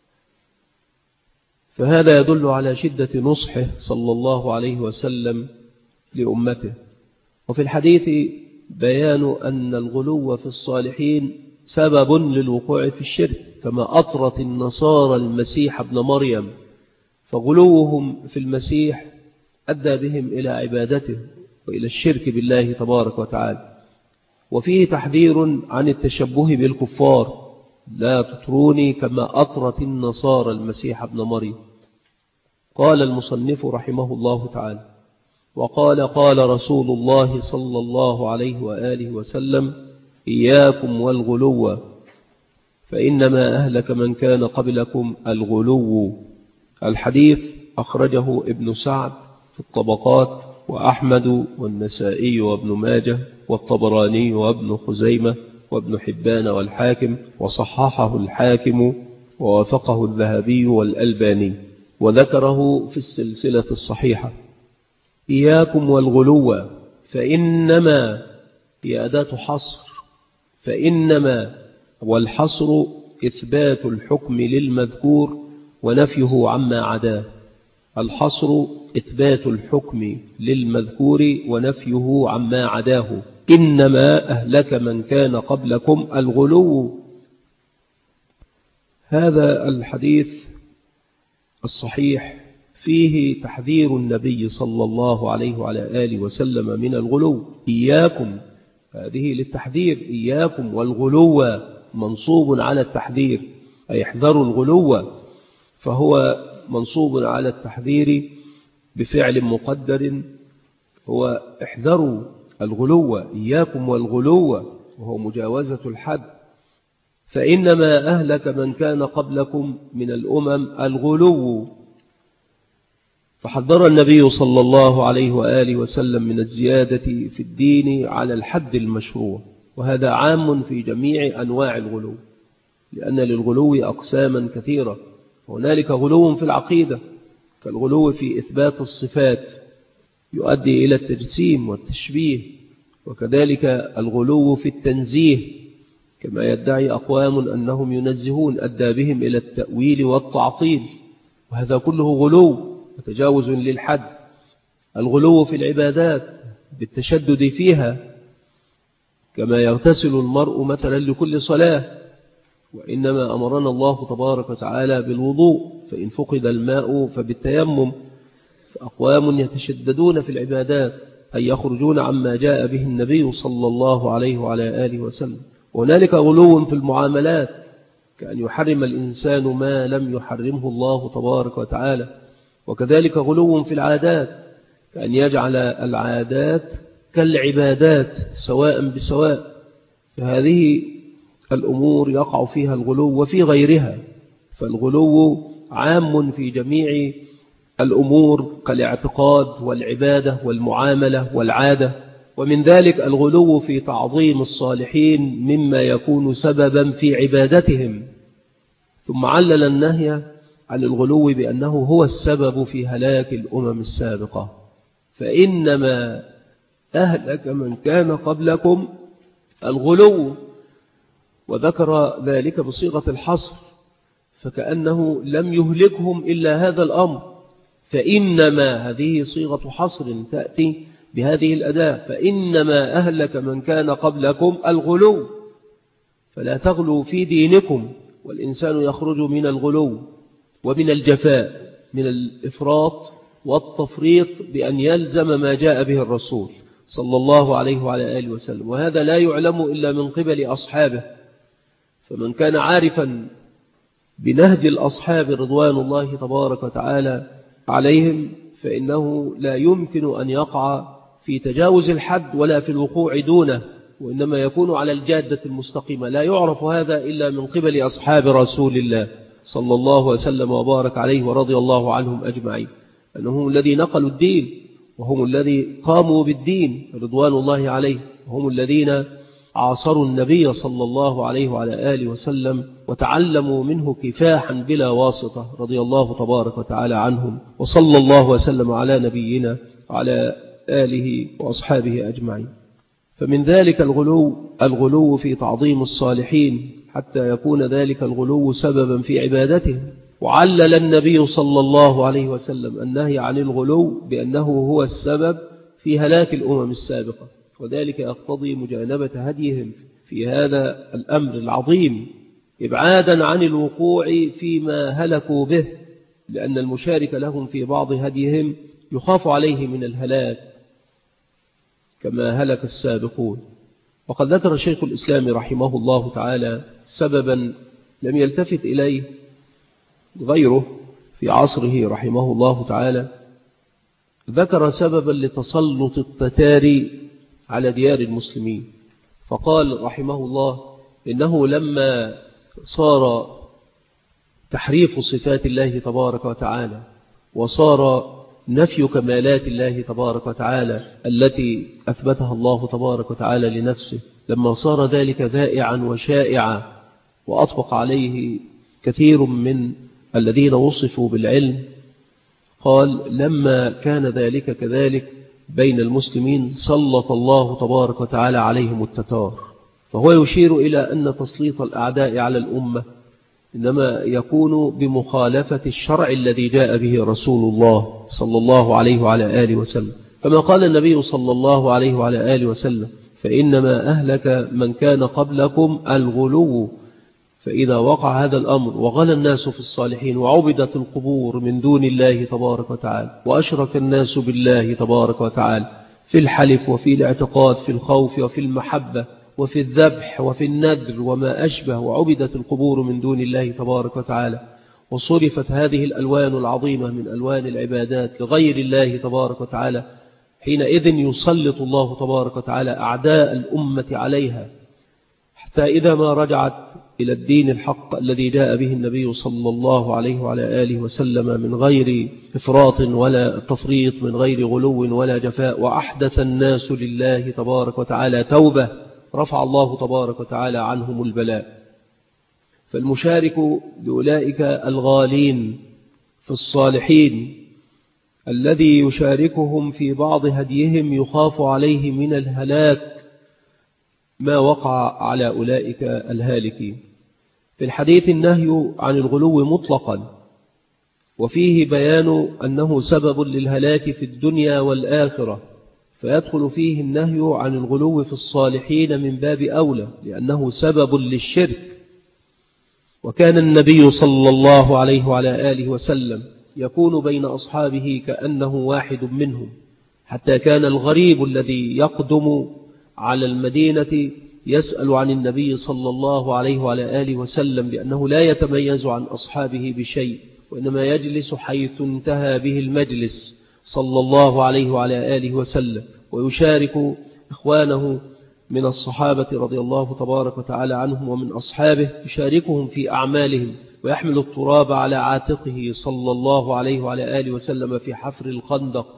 فهذا يدل على شدة نصحه صلى الله عليه وسلم لأمته. وفي الحديث بيان أن الغلو في الصالحين سبب للوقوع في الشرك، كما أطرت النصارى المسيح ابن مريم، فغلوهم في المسيح أدى بهم إلى عبادته وإلى الشرك بالله تبارك وتعالى. وفيه تحذير عن التشبه بالكفار: لا تطروني كما أطرت النصارى المسيح ابن مريم. قال المصنف رحمه الله تعالى: قال رسول الله صلى الله عليه وآله وسلم: إياكم والغلو فإنما أهلك من كان قبلكم الغلو. الحديث أخرجه ابن سعد في الطبقات، وأحمد والنسائي وابن ماجه والطبراني وابن خزيمة وابن حبان والحاكم، وصححه الحاكم ووافقه الذهبي والألباني، وذكره في السلسلة الصحيحة. إياكم والغلو، فإنما هي أداة حصر، فإنما والحصر إثبات الحكم للمذكور ونفيه عما عداه. الحصر إثبات الحكم للمذكور ونفيه عما عداه. إنما أهلك من كان قبلكم الغلو. هذا الحديث الصحيح فيه تحذير النبي صلى الله عليه وعلى آله وسلم من الغلو. إياكم، هذه للتحذير، إياكم والغلو منصوب على التحذير، أي احذروا الغلو، فهو منصوب على التحذير بفعل مقدر، هو احذروا الغلو، إياكم والغلو، وهو مجاوزة الحد. فإنما أهلك من كان قبلكم من الأمم الغلو. فحذر النبي صلى الله عليه وآله وسلم من الزيادة في الدين على الحد المشروع، وهذا عام في جميع أنواع الغلو، لأن للغلو أقساما كثيرة. هنالك غلو في العقيدة، كالغلو في إثبات الصفات يؤدي إلى التجسيم والتشبيه، وكذلك الغلو في التنزيه، كما يدعي أقوام أنهم ينزهون أدى بهم إلى التأويل والتعطيل، وهذا كله غلو وتجاوز للحد. الغلو في العبادات بالتشدد فيها، كما يغتسل المرء مثلا لكل صلاة، وإنما أمرنا الله تبارك وتعالى بالوضوء، فإن فقد الماء فبالتيمم. فأقوام يتشددون في العبادات أي يخرجون عما جاء به النبي صلى الله عليه وعلى آله وسلم. وهنالك غلو في المعاملات، كأن يحرم الإنسان ما لم يحرمه الله تبارك وتعالى. وكذلك غلو في العادات، كأن يجعل العادات كالعبادات سواء بسواء. فهذه الأمور يقع فيها الغلو وفي غيرها. فالغلو عام في جميع الأمور كالاعتقاد والعبادة والمعاملة والعادة. ومن ذلك الغلو في تعظيم الصالحين مما يكون سببا في عبادتهم. ثم علل النهي عن الغلو بأنه هو السبب في هلاك الأمم السابقة. فإنما أهلك من كان قبلكم الغلو، وذكر ذلك بصيغة الحصر، فكأنه لم يهلكهم إلا هذا الأمر. فإنما هذه صيغة حصر تأتي بهذه الأداة، فإنما أهلك من كان قبلكم الغلو، فلا تغلوا في دينكم، والإنسان يخرج من الغلو. ومن الجفاء، من الإفراط والتفريط بأن يلزم ما جاء به الرسول صلى الله عليه وعلى آله وسلم، وهذا لا يعلم إلا من قبل أصحابه. فمن كان عارفا بنهج الأصحاب رضوان الله تبارك وتعالى عليهم فإنه لا يمكن أن يقع في تجاوز الحد ولا في الوقوع دونه، وإنما يكون على الجادة المستقيمة. لا يعرف هذا إلا من قبل أصحاب رسول الله صلى الله وسلم وبارك عليه ورضي الله عنهم أجمعين، أنهم الذي نقلوا الدين وهم الذي قاموا بالدين رضوان الله عليه، وهم الذين عاصروا النبي صلى الله عليه وعلى آله وسلم وتعلموا منه كفاحا بلا واسطة رضي الله تبارك وتعالى عنهم، وصلى الله وسلم على نبينا وعلى آله وأصحابه أجمعين. فمن ذلك الغلو في تعظيم الصالحين حتى يكون ذلك الغلو سببا في عبادتهم. وعلل النبي صلى الله عليه وسلم النهي عن الغلو بأنه هو السبب في هلاك الأمم السابقة، وذلك يقتضي مجانبة هديهم في هذا الأمر العظيم إبعادا عن الوقوع فيما هلكوا به، لأن المشارك لهم في بعض هديهم يخاف عليه من الهلاك كما هلك السابقون. وقد ذكر شيخ الإسلام رحمه الله تعالى سببا لم يلتفت إليه غيره في عصره رحمه الله تعالى، ذكر سببا لتسلط التتار على ديار المسلمين، فقال رحمه الله إنه لما صار تحريف صفات الله تبارك وتعالى وصار نفي كمالات الله تبارك وتعالى التي أثبتها الله تبارك وتعالى لنفسه، لما صار ذلك ذائعا وشائعا وأطبق عليه كثير من الذين وصفوا بالعلم، قال لما كان ذلك كذلك بين المسلمين سلط الله تبارك وتعالى عليهم التتار. فهو يشير إلى أن تسليط الأعداء على الأمة إنما يكون بمخالفة الشرع الذي جاء به رسول الله صلى الله عليه وعلى آله وسلم، كما قال النبي صلى الله عليه وعلى آله وسلم فإنما أهلك من كان قبلكم الغلو، فإذا وقع هذا الأمر وغلى الناس في الصالحين وعبدت القبور من دون الله تبارك وتعالى وأشرك الناس بالله تبارك وتعالى في الحلف وفي الاعتقاد في الخوف وفي المحبة وفي الذبح وفي النذر وما أشبه، وعبدت القبور من دون الله تبارك وتعالى، وصرفت هذه الألوان العظيمة من ألوان العبادات لغير الله تبارك وتعالى، حينئذ يسلط الله تبارك وتعالى أعداء الأمة عليها، حتى إذا ما رجعت إلى الدين الحق الذي جاء به النبي صلى الله عليه وعلى آله وسلم من غير إفراط ولا تفريط، من غير غلو ولا جفاء، وأحدث الناس لله تبارك وتعالى توبة، رفع الله تبارك وتعالى عنهم البلاء. فالمشارك لأولئك الغالين في الصالحين الذي يشاركهم في بعض هديهم يخاف عليه من الهلاك ما وقع على أولئك الهالكين. في الحديث النهي عن الغلو مطلقا، وفيه بيان أنه سبب للهلاك في الدنيا والآخرة، فيدخل فيه النهي عن الغلو في الصالحين من باب أولى لأنه سبب للشرك. وكان النبي صلى الله عليه وعلى آله وسلم يكون بين أصحابه كأنه واحد منهم، حتى كان الغريب الذي يقدم على المدينة يسأل عن النبي صلى الله عليه وعلى آله وسلم، لأنه لا يتميز عن أصحابه بشيء، وإنما يجلس حيث انتهى به المجلس صلى الله عليه وعلى آله وسلم، ويشارك إخوانه من الصحابة رضي الله تبارك وتعالى عنهم ومن أصحابه، يشاركهم في أعمالهم، ويحمل التراب على عاتقه صلى الله عليه وعلى آله وسلم في حفر الخندق.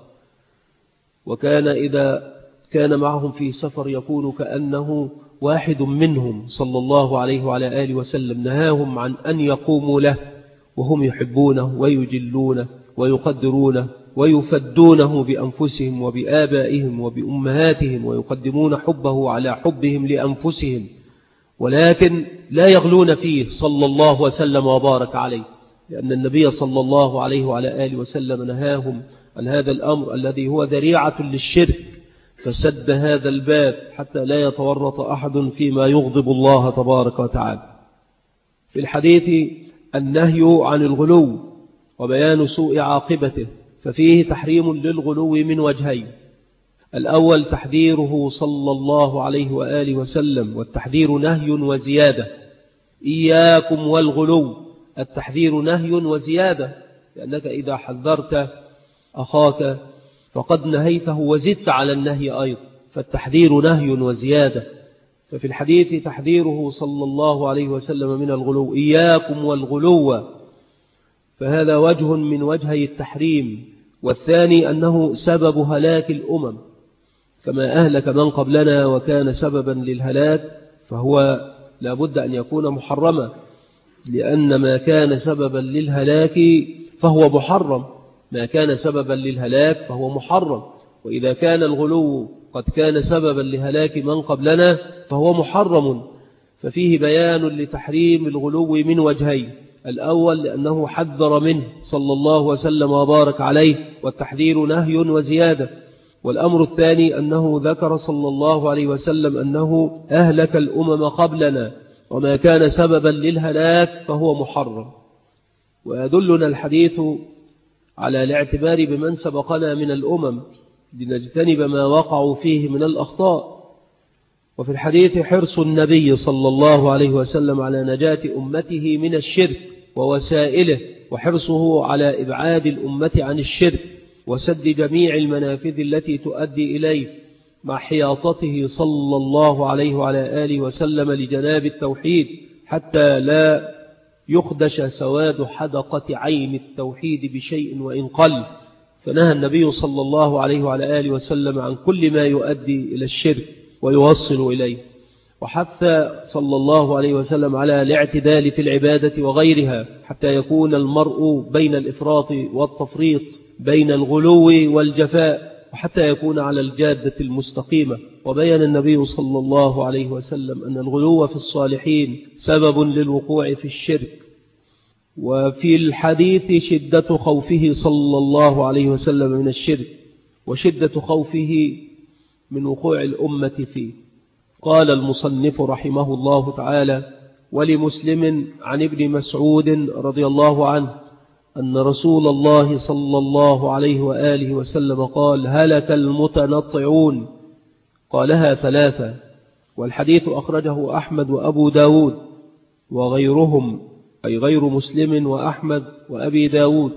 وكان إذا كان معهم في سفر يكون كأنه واحد منهم صلى الله عليه وعلى آله وسلم، نهاهم عن أن يقوموا له وهم يحبونه ويجلونه ويقدرونه ويفدونه بأنفسهم وبآبائهم وبأمهاتهم، ويقدمون حبه على حبهم لأنفسهم، ولكن لا يغلون فيه صلى الله وسلم وبارك عليه، لأن النبي صلى الله عليه وعلى آله وسلم نهاهم عن هذا الأمر الذي هو ذريعة للشرك، فسد هذا الباب حتى لا يتورط أحد فيما يغضب الله تبارك وتعالى. في الحديث النهي عن الغلو وبيان سوء عاقبته، ففيه تحريم للغلو من وجهين: الأول تحذيره صلى الله عليه وآله وسلم، والتحذير نهي وزيادة. إياكم والغلو، التحذير نهي وزيادة، لأنك إذا حذرت أخاك فقد نهيته وزدت على النهي أيضا، فالتحذير نهي وزيادة. ففي الحديث تحذيره صلى الله عليه وسلم من الغلو: إياكم والغلو، فهذا وجه من وجهي التحريم. والثاني أنه سبب هلاك الأمم، كما أهلك من قبلنا وكان سببا للهلاك، فهو لا بد أن يكون محرما، لأن ما كان سببا للهلاك فهو محرم، ما كان سببا للهلاك فهو محرم. وإذا كان الغلو قد كان سببا لهلاك من قبلنا فهو محرم. ففيه بيان لتحريم الغلو من وجهين: الأول لأنه حذر منه صلى الله وسلم وبارك عليه، والتحذير نهي وزيادة. والأمر الثاني أنه ذكر صلى الله عليه وسلم أنه أهلك الأمم قبلنا، وما كان سببا للهلاك فهو محرم. ويدلنا الحديث على الاعتبار بمن سبقنا من الأمم لنجتنب ما وقعوا فيه من الأخطاء. وفي الحديث حرص النبي صلى الله عليه وسلم على نجاة أمته من الشرك ووسائله، وحرصه على إبعاد الأمة عن الشرك وسد جميع المنافذ التي تؤدي إليه، مع حياطته صلى الله عليه وعلى آله وسلم لجناب التوحيد، حتى لا يخدش سواد حدقة عين التوحيد بشيء وإن قل. فنهى النبي صلى الله عليه وعلى آله وسلم عن كل ما يؤدي إلى الشرك ويوصل إليه، وحث صلى الله عليه وسلم على الاعتدال في العبادة وغيرها، حتى يكون المرء بين الإفراط والتفريط، بين الغلو والجفاء، وحتى يكون على الجادة المستقيمة. وبين النبي صلى الله عليه وسلم أن الغلو في الصالحين سبب للوقوع في الشرك. وفي الحديث شدة خوفه صلى الله عليه وسلم من الشرك، وشدة خوفه من وقوع الأمة فيه. قال المصنف رحمه الله تعالى: ولمسلم عن ابن مسعود رضي الله عنه أن رسول الله صلى الله عليه وآله وسلم قال: هلك المتنطعون، قالها ثلاثة. والحديث أخرجه أحمد وأبو داود وغيرهم، أي غير مسلم وأحمد وأبي داود.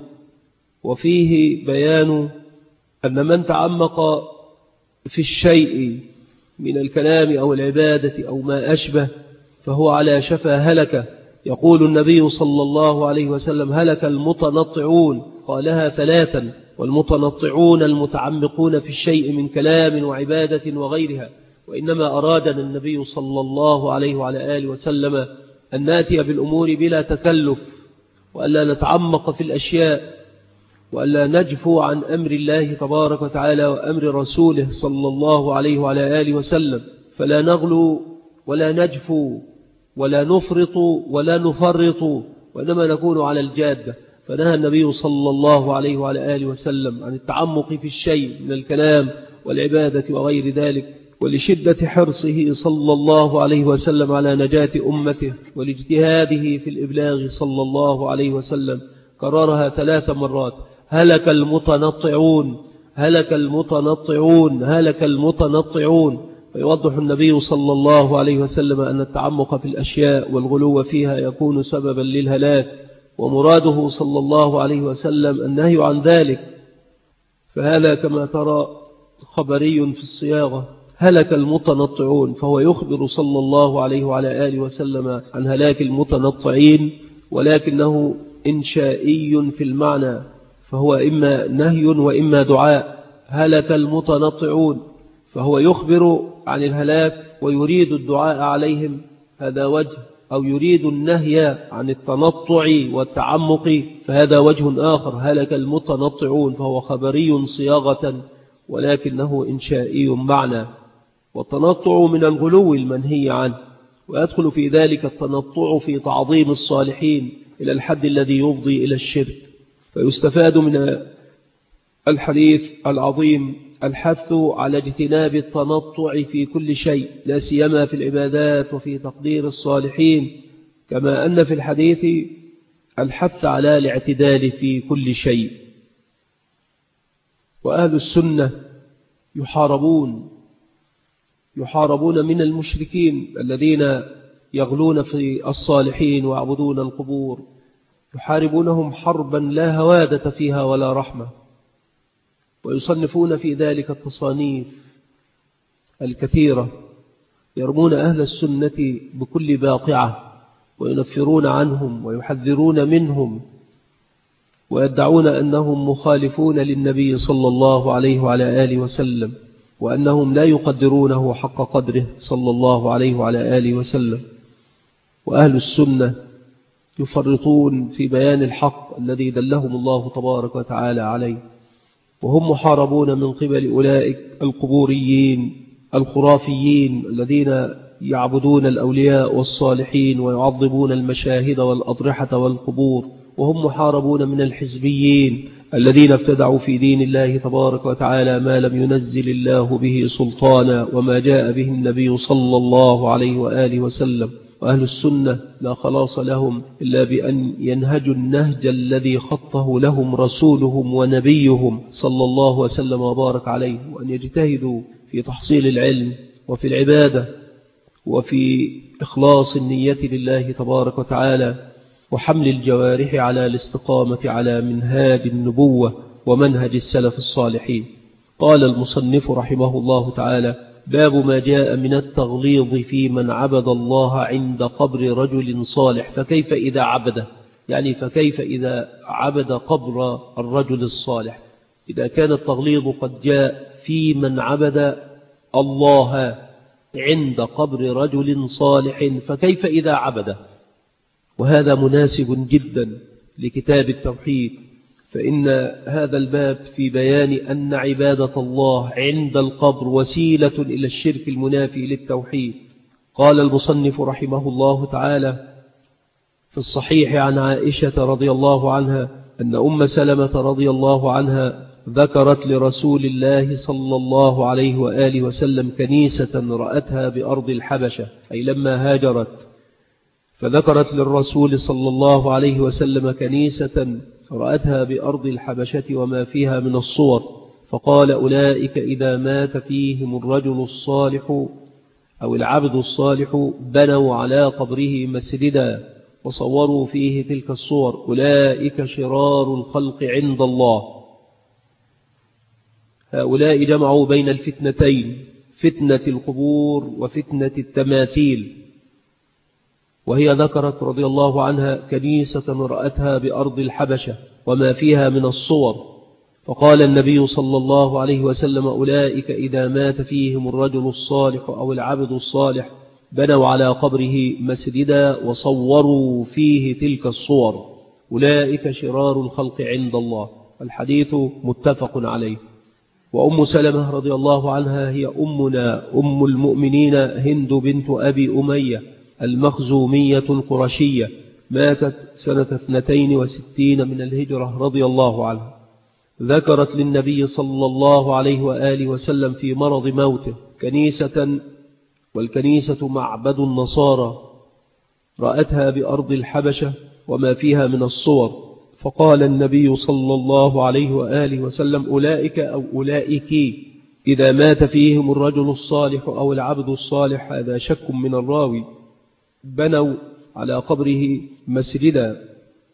وفيه بيان أن من تعمق في الشيء من الكلام أو العبادة أو ما أشبه فهو على شفا هلكة. يقول النبي صلى الله عليه وسلم: هلك المتنطعون، قالها ثلاثا. والمتنطعون المتعمقون في الشيء من كلام وعبادة وغيرها. وإنما أرادنا النبي صلى الله عليه وعلى آله وسلم أن نأتي بالأمور بلا تكلف، وألا نتعمق في الأشياء، وألا نجفو عن أمر الله تبارك وتعالى وأمر رسوله صلى الله عليه وعلى آله وسلم، فلا نغلو ولا نجفو ولا نفرط ولا نفرط، وإنما نكون على الجادة. فنهى النبي صلى الله عليه وعلى آله وسلم عن التعمق في الشيء من الكلام والعبادة وغير ذلك، ولشدة حرصه صلى الله عليه وسلم على نجاة أمته ولاجتهاده في الإبلاغ صلى الله عليه وسلم، كررها 3 مرات: هلك المتنطعون، هلك المتنطعون، هلك المتنطعون. فيوضح النبي صلى الله عليه وسلم أن التعمق في الأشياء والغلو فيها يكون سببا للهلاك، ومراده صلى الله عليه وسلم النهي عن ذلك. فهذا كما ترى خبري في الصياغة: هلك المتنطعون، فهو يخبر صلى الله عليه وعلى آله وسلم عن هلاك المتنطعين، ولكنه إنشائي في المعنى، فهو إما نهي وإما دعاء. هلك المتنطعون، فهو يخبر عن الهلاك ويريد الدعاء عليهم، هذا وجه، أو يريد النهي عن التنطع والتعمق، فهذا وجه آخر. هلك المتنطعون فهو خبري صياغة ولكنه إنشائي معنى. والتنطع من الغلو المنهي عنه، ويدخل في ذلك التنطع في تعظيم الصالحين إلى الحد الذي يفضي إلى الشرك. فيستفاد من الحديث العظيم الحث على اجتناب التنطع في كل شيء، لا سيما في العبادات وفي تقدير الصالحين، كما أن في الحديث الحث على الاعتدال في كل شيء. وأهل السنة يحاربون من المشركين الذين يغلون في الصالحين ويعبدون القبور، يحاربونهم حربا لا هوادة فيها ولا رحمة، ويصنفون في ذلك التصانيف الكثيرة، يرمون أهل السنة بكل باقعة وينفرون عنهم ويحذرون منهم، ويدعون أنهم مخالفون للنبي صلى الله عليه وعلى آله وسلم، وأنهم لا يقدرونه حق قدره صلى الله عليه وعلى آله وسلم. وأهل السنة يفرطون في بيان الحق الذي دلهم الله تبارك وتعالى عليه، وهم محاربون من قبل أولئك القبوريين الخرافيين الذين يعبدون الأولياء والصالحين ويعظمون المشاهد والأضرحة والقبور، وهم محاربون من الحزبيين الذين ابتدعوا في دين الله تبارك وتعالى ما لم ينزل الله به سلطانا وما جاء به النبي صلى الله عليه وآله وسلم. وأهل السنة لا خلاص لهم إلا بأن ينهجوا النهج الذي خطه لهم رسولهم ونبيهم صلى الله وسلم وبارك عليه، وأن يجتهدوا في تحصيل العلم وفي العبادة وفي إخلاص النية لله تبارك وتعالى، وحمل الجوارح على الاستقامة على منهاج النبوة ومنهج السلف الصالحين. قال المصنف رحمه الله تعالى: باب ما جاء من التغليظ في من عبد الله عند قبر رجل صالح، فكيف إذا عبده، يعني فكيف إذا عبد قبر الرجل الصالح؟ إذا كان التغليظ قد جاء في من عبد الله عند قبر رجل صالح، فكيف إذا عبده؟ وهذا مناسب جدا لكتاب التوحيد، فإن هذا الباب في بيان أن عبادة الله عند القبر وسيلة إلى الشرك المنافي للتوحيد. قال المصنف رحمه الله تعالى في الصحيح عن عائشة رضي الله عنها أن أم سلمة رضي الله عنها ذكرت لرسول الله صلى الله عليه وآله وسلم كنيسة رأتها بأرض الحبشة، أي لما هاجرت، فذكرت للرسول صلى الله عليه وسلم كنيسة رأتها بأرض الحبشة وما فيها من الصور، فقال: أولئك إذا مات فيهم الرجل الصالح أو العبد الصالح بنوا على قبره مسجدا وصوروا فيه تلك الصور، أولئك شرار الخلق عند الله. هؤلاء جمعوا بين الفتنتين، فتنة القبور وفتنة التماثيل. وهي ذكرت رضي الله عنها كنيسة رأتها بأرض الحبشة وما فيها من الصور، فقال النبي صلى الله عليه وسلم: أولئك إذا مات فيهم الرجل الصالح أو العبد الصالح بنوا على قبره مسجدا وصوروا فيه تلك الصور، أولئك شرار الخلق عند الله. الحديث متفق عليه. وأم سلمة رضي الله عنها هي أمنا أم المؤمنين هند بنت أبي أمية المخزومية القرشية، ماتت سنة 62 من الهجرة رضي الله عنها. ذكرت للنبي صلى الله عليه وآله وسلم في مرض موته كنيسة، والكنيسة معبد النصارى، رأتها بأرض الحبشة وما فيها من الصور، فقال النبي صلى الله عليه وآله وسلم: أولئك أو أولئك إذا مات فيهم الرجل الصالح أو العبد الصالح، هذا شك من الراوي، بنوا على قبره مسجدا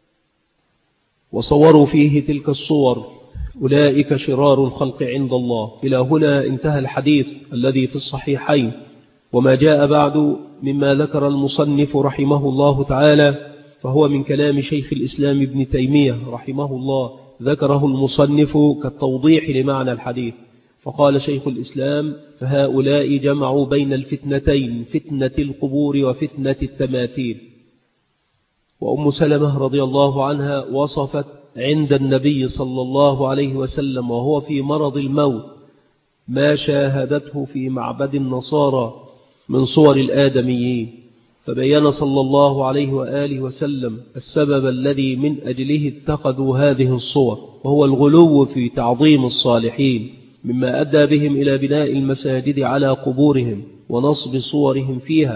وصوروا فيه تلك الصور، أولئك شرار الخلق عند الله. إلى هنا انتهى الحديث الذي في الصحيحين. وما جاء بعد مما ذكر المصنف رحمه الله تعالى فهو من كلام شيخ الإسلام ابن تيمية رحمه الله، ذكره المصنف كالتوضيح لمعنى الحديث. فقال شيخ الإسلام: فهؤلاء جمعوا بين الفتنتين، فتنة القبور وفتنة التماثيل. وأم سلمة رضي الله عنها وصفت عند النبي صلى الله عليه وسلم وهو في مرض الموت ما شاهدته في معبد النصارى من صور الآدميين، فبين صلى الله عليه وآله وسلم السبب الذي من أجله اتخذوا هذه الصور، وهو الغلو في تعظيم الصالحين، مما أدى بهم إلى بناء المساجد على قبورهم ونصب صورهم فيها،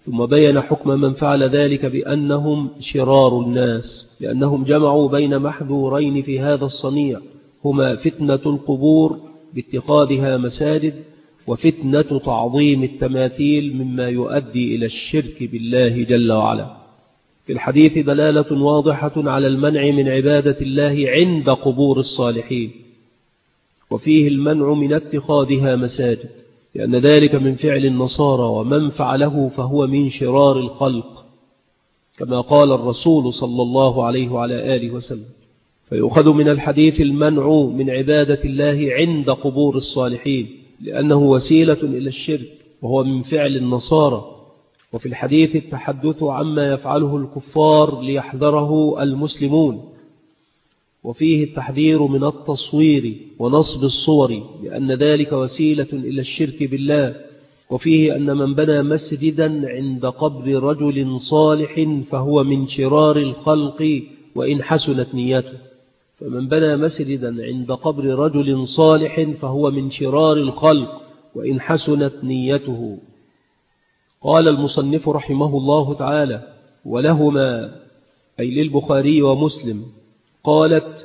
ثم بين حكم من فعل ذلك بأنهم شرار الناس، لأنهم جمعوا بين محذورين في هذا الصنيع، هما فتنة القبور باتخاذها مساجد، وفتنة تعظيم التماثيل مما يؤدي إلى الشرك بالله جل وعلا. في الحديث دلالة واضحة على المنع من عبادة الله عند قبور الصالحين، وفيه المنع من اتخاذها مساجد، لأن ذلك من فعل النصارى، ومن فعله فهو من شرار الخلق، كما قال الرسول صلى الله عليه وعلى آله وسلم. فيؤخذ من الحديث المنع من عبادة الله عند قبور الصالحين، لأنه وسيلة إلى الشرك، وهو من فعل النصارى. وفي الحديث التحدث عما يفعله الكفار ليحذره المسلمون، وفيه التحذير من التصوير ونصب الصور، لأن ذلك وسيلة إلى الشرك بالله. وفيه أن من بنى مسجدا عند قبر رجل صالح فهو من شرار الخلق وإن حسنت نيته. فمن بنى مسجدا عند قبر رجل صالح فهو من شرار الخلق وإن حسنت نيته. قال المصنف رحمه الله تعالى: ولهما أي للبخاري ومسلم، قالت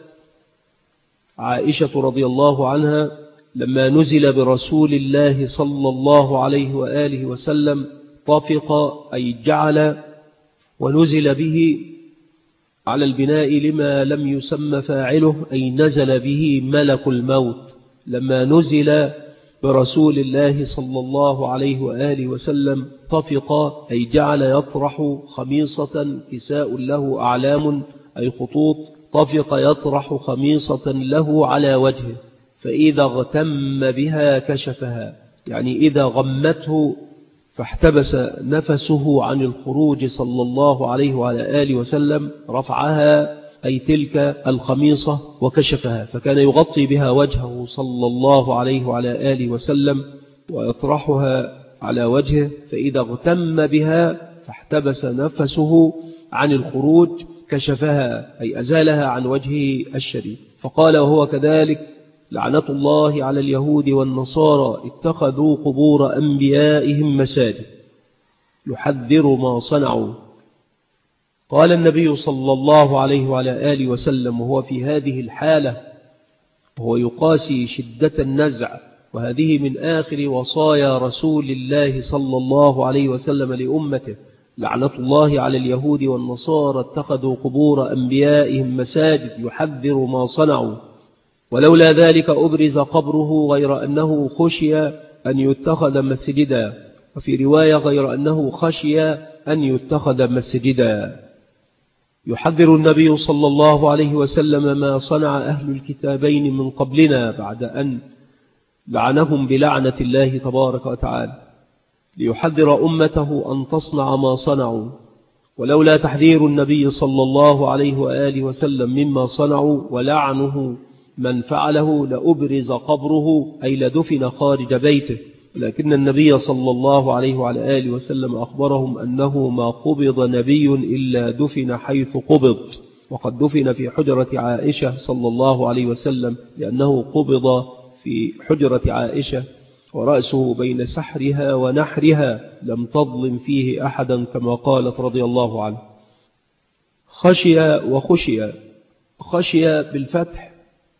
عائشة رضي الله عنها: لما نزل برسول الله صلى الله عليه وآله وسلم طفق أي جعل، ونزل به على البناء لما لم يسمى فاعله، أي نزل به ملك الموت. لما نزل برسول الله صلى الله عليه وآله وسلم طفق أي جعل يطرح خميصة كساء له أعلام أي خطوط، طفق يطرح خميصة له على وجهه، فإذا اغتم بها كشفها، يعني إذا غمته فاحتبس نفسه عن الخروج صلى الله عليه وعلى آله وسلم، رفعها أي تلك الخميصة وكشفها، فكان يغطي بها وجهه صلى الله عليه وعلى آله وسلم ويطرحها على وجهه، فإذا اغتم بها فاحتبس نفسه عن الخروج كشفها أي أزالها عن وجهه الشريف. فقال: وهو كذلك لعنة الله على اليهود والنصارى اتخذوا قبور أنبيائهم مساجد يحذر ما صنعوا. قال النبي صلى الله عليه وعلى آله وسلم وهو في هذه الحالة وهو يقاسي شدة النزع، وهذه من آخر وصايا رسول الله صلى الله عليه وسلم لأمته: لعنة الله على اليهود والنصارى اتخذوا قبور أنبيائهم مساجد يحذر ما صنعوا. ولولا ذلك أبرز قبره غير أنه خشي أن يتخذ مسجدا، وفي رواية غير أنه خشي أن يتخذ مسجدا. يحذر النبي صلى الله عليه وسلم ما صنع أهل الكتابين من قبلنا بعد أن لعنهم بلعنة الله تبارك وتعالى، ليحذر أمته أن تصنع ما صنعوا. ولولا تحذير النبي صلى الله عليه وآله وسلم مما صنعوا ولعنه من فعله لأبرز قبره أي لدفن خارج بيته، لكن النبي صلى الله عليه وعلى آله وسلم أخبرهم أنه ما قبض نبي إلا دفن حيث قبض، وقد دفن في حجرة عائشة صلى الله عليه وسلم، لأنه قبض في حجرة عائشة ورأسه بين سحرها ونحرها لم تظلم فيه أحدا كما قالت رضي الله عنه. خشي وخشي، خشي بالفتح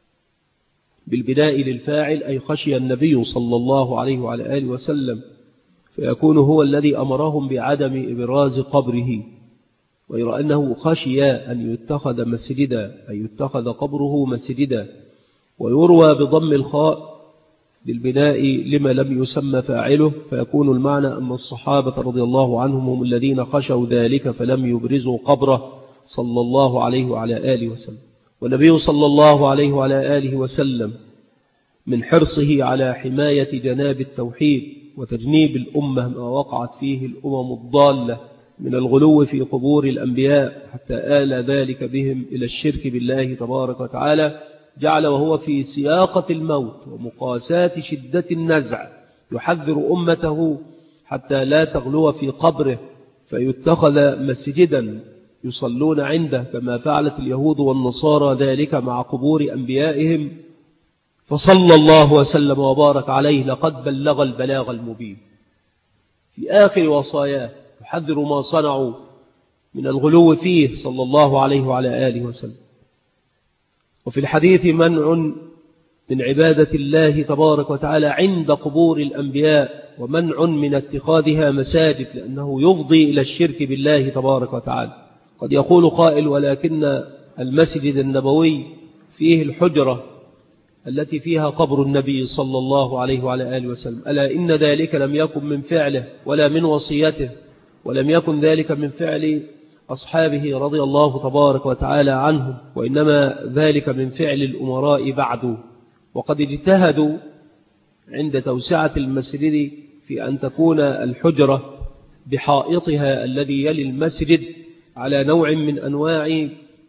بالبناء للفاعل أي خشي النبي صلى الله عليه وعلى آله وسلم، فيكون هو الذي أمرهم بعدم إبراز قبره، غير أنه خشي أن يتخذ مسجدا أي يتخذ قبره مسجدا. ويروى بضم الخاء بالبناء لما لم يسمى فاعله، فيكون المعنى أن الصحابة رضي الله عنهم هم الذين خشوا ذلك فلم يبرزوا قبره صلى الله عليه وعلى آله وسلم. والنبي صلى الله عليه وعلى آله وسلم من حرصه على حماية جناب التوحيد وتجنيب الأمة ما وقعت فيه الأمم الضالة من الغلو في قبور الأنبياء حتى آل ذلك بهم إلى الشرك بالله تبارك وتعالى، جعل وهو في سياقة الموت ومقاساة شدة النزع يحذر أمته حتى لا تغلو في قبره فيتخذ مسجدا يصلون عنده، كما فعلت اليهود والنصارى ذلك مع قبور أنبيائهم. فصلى الله وسلم وبارك عليه لقد بلغ البلاغ المبين. في آخر وصاياه يحذر ما صنعوا من الغلو فيه صلى الله عليه وعلى آله وسلم. وفي الحديث منع من عبادة الله تبارك وتعالى عند قبور الأنبياء، ومنع من اتخاذها مساجد، لأنه يفضي إلى الشرك بالله تبارك وتعالى. قد يقول قائل: ولكن المسجد النبوي فيه الحجرة التي فيها قبر النبي صلى الله عليه وعلى آله وسلم، ألا إن ذلك لم يكن من فعله ولا من وصيته، ولم يكن ذلك من فعل أصحابه رضي الله تبارك وتعالى عنهم، وإنما ذلك من فعل الأمراء بعد. وقد اجتهدوا عند توسعة المسجد في أن تكون الحجرة بحائطها الذي يلي المسجد على نوع من أنواع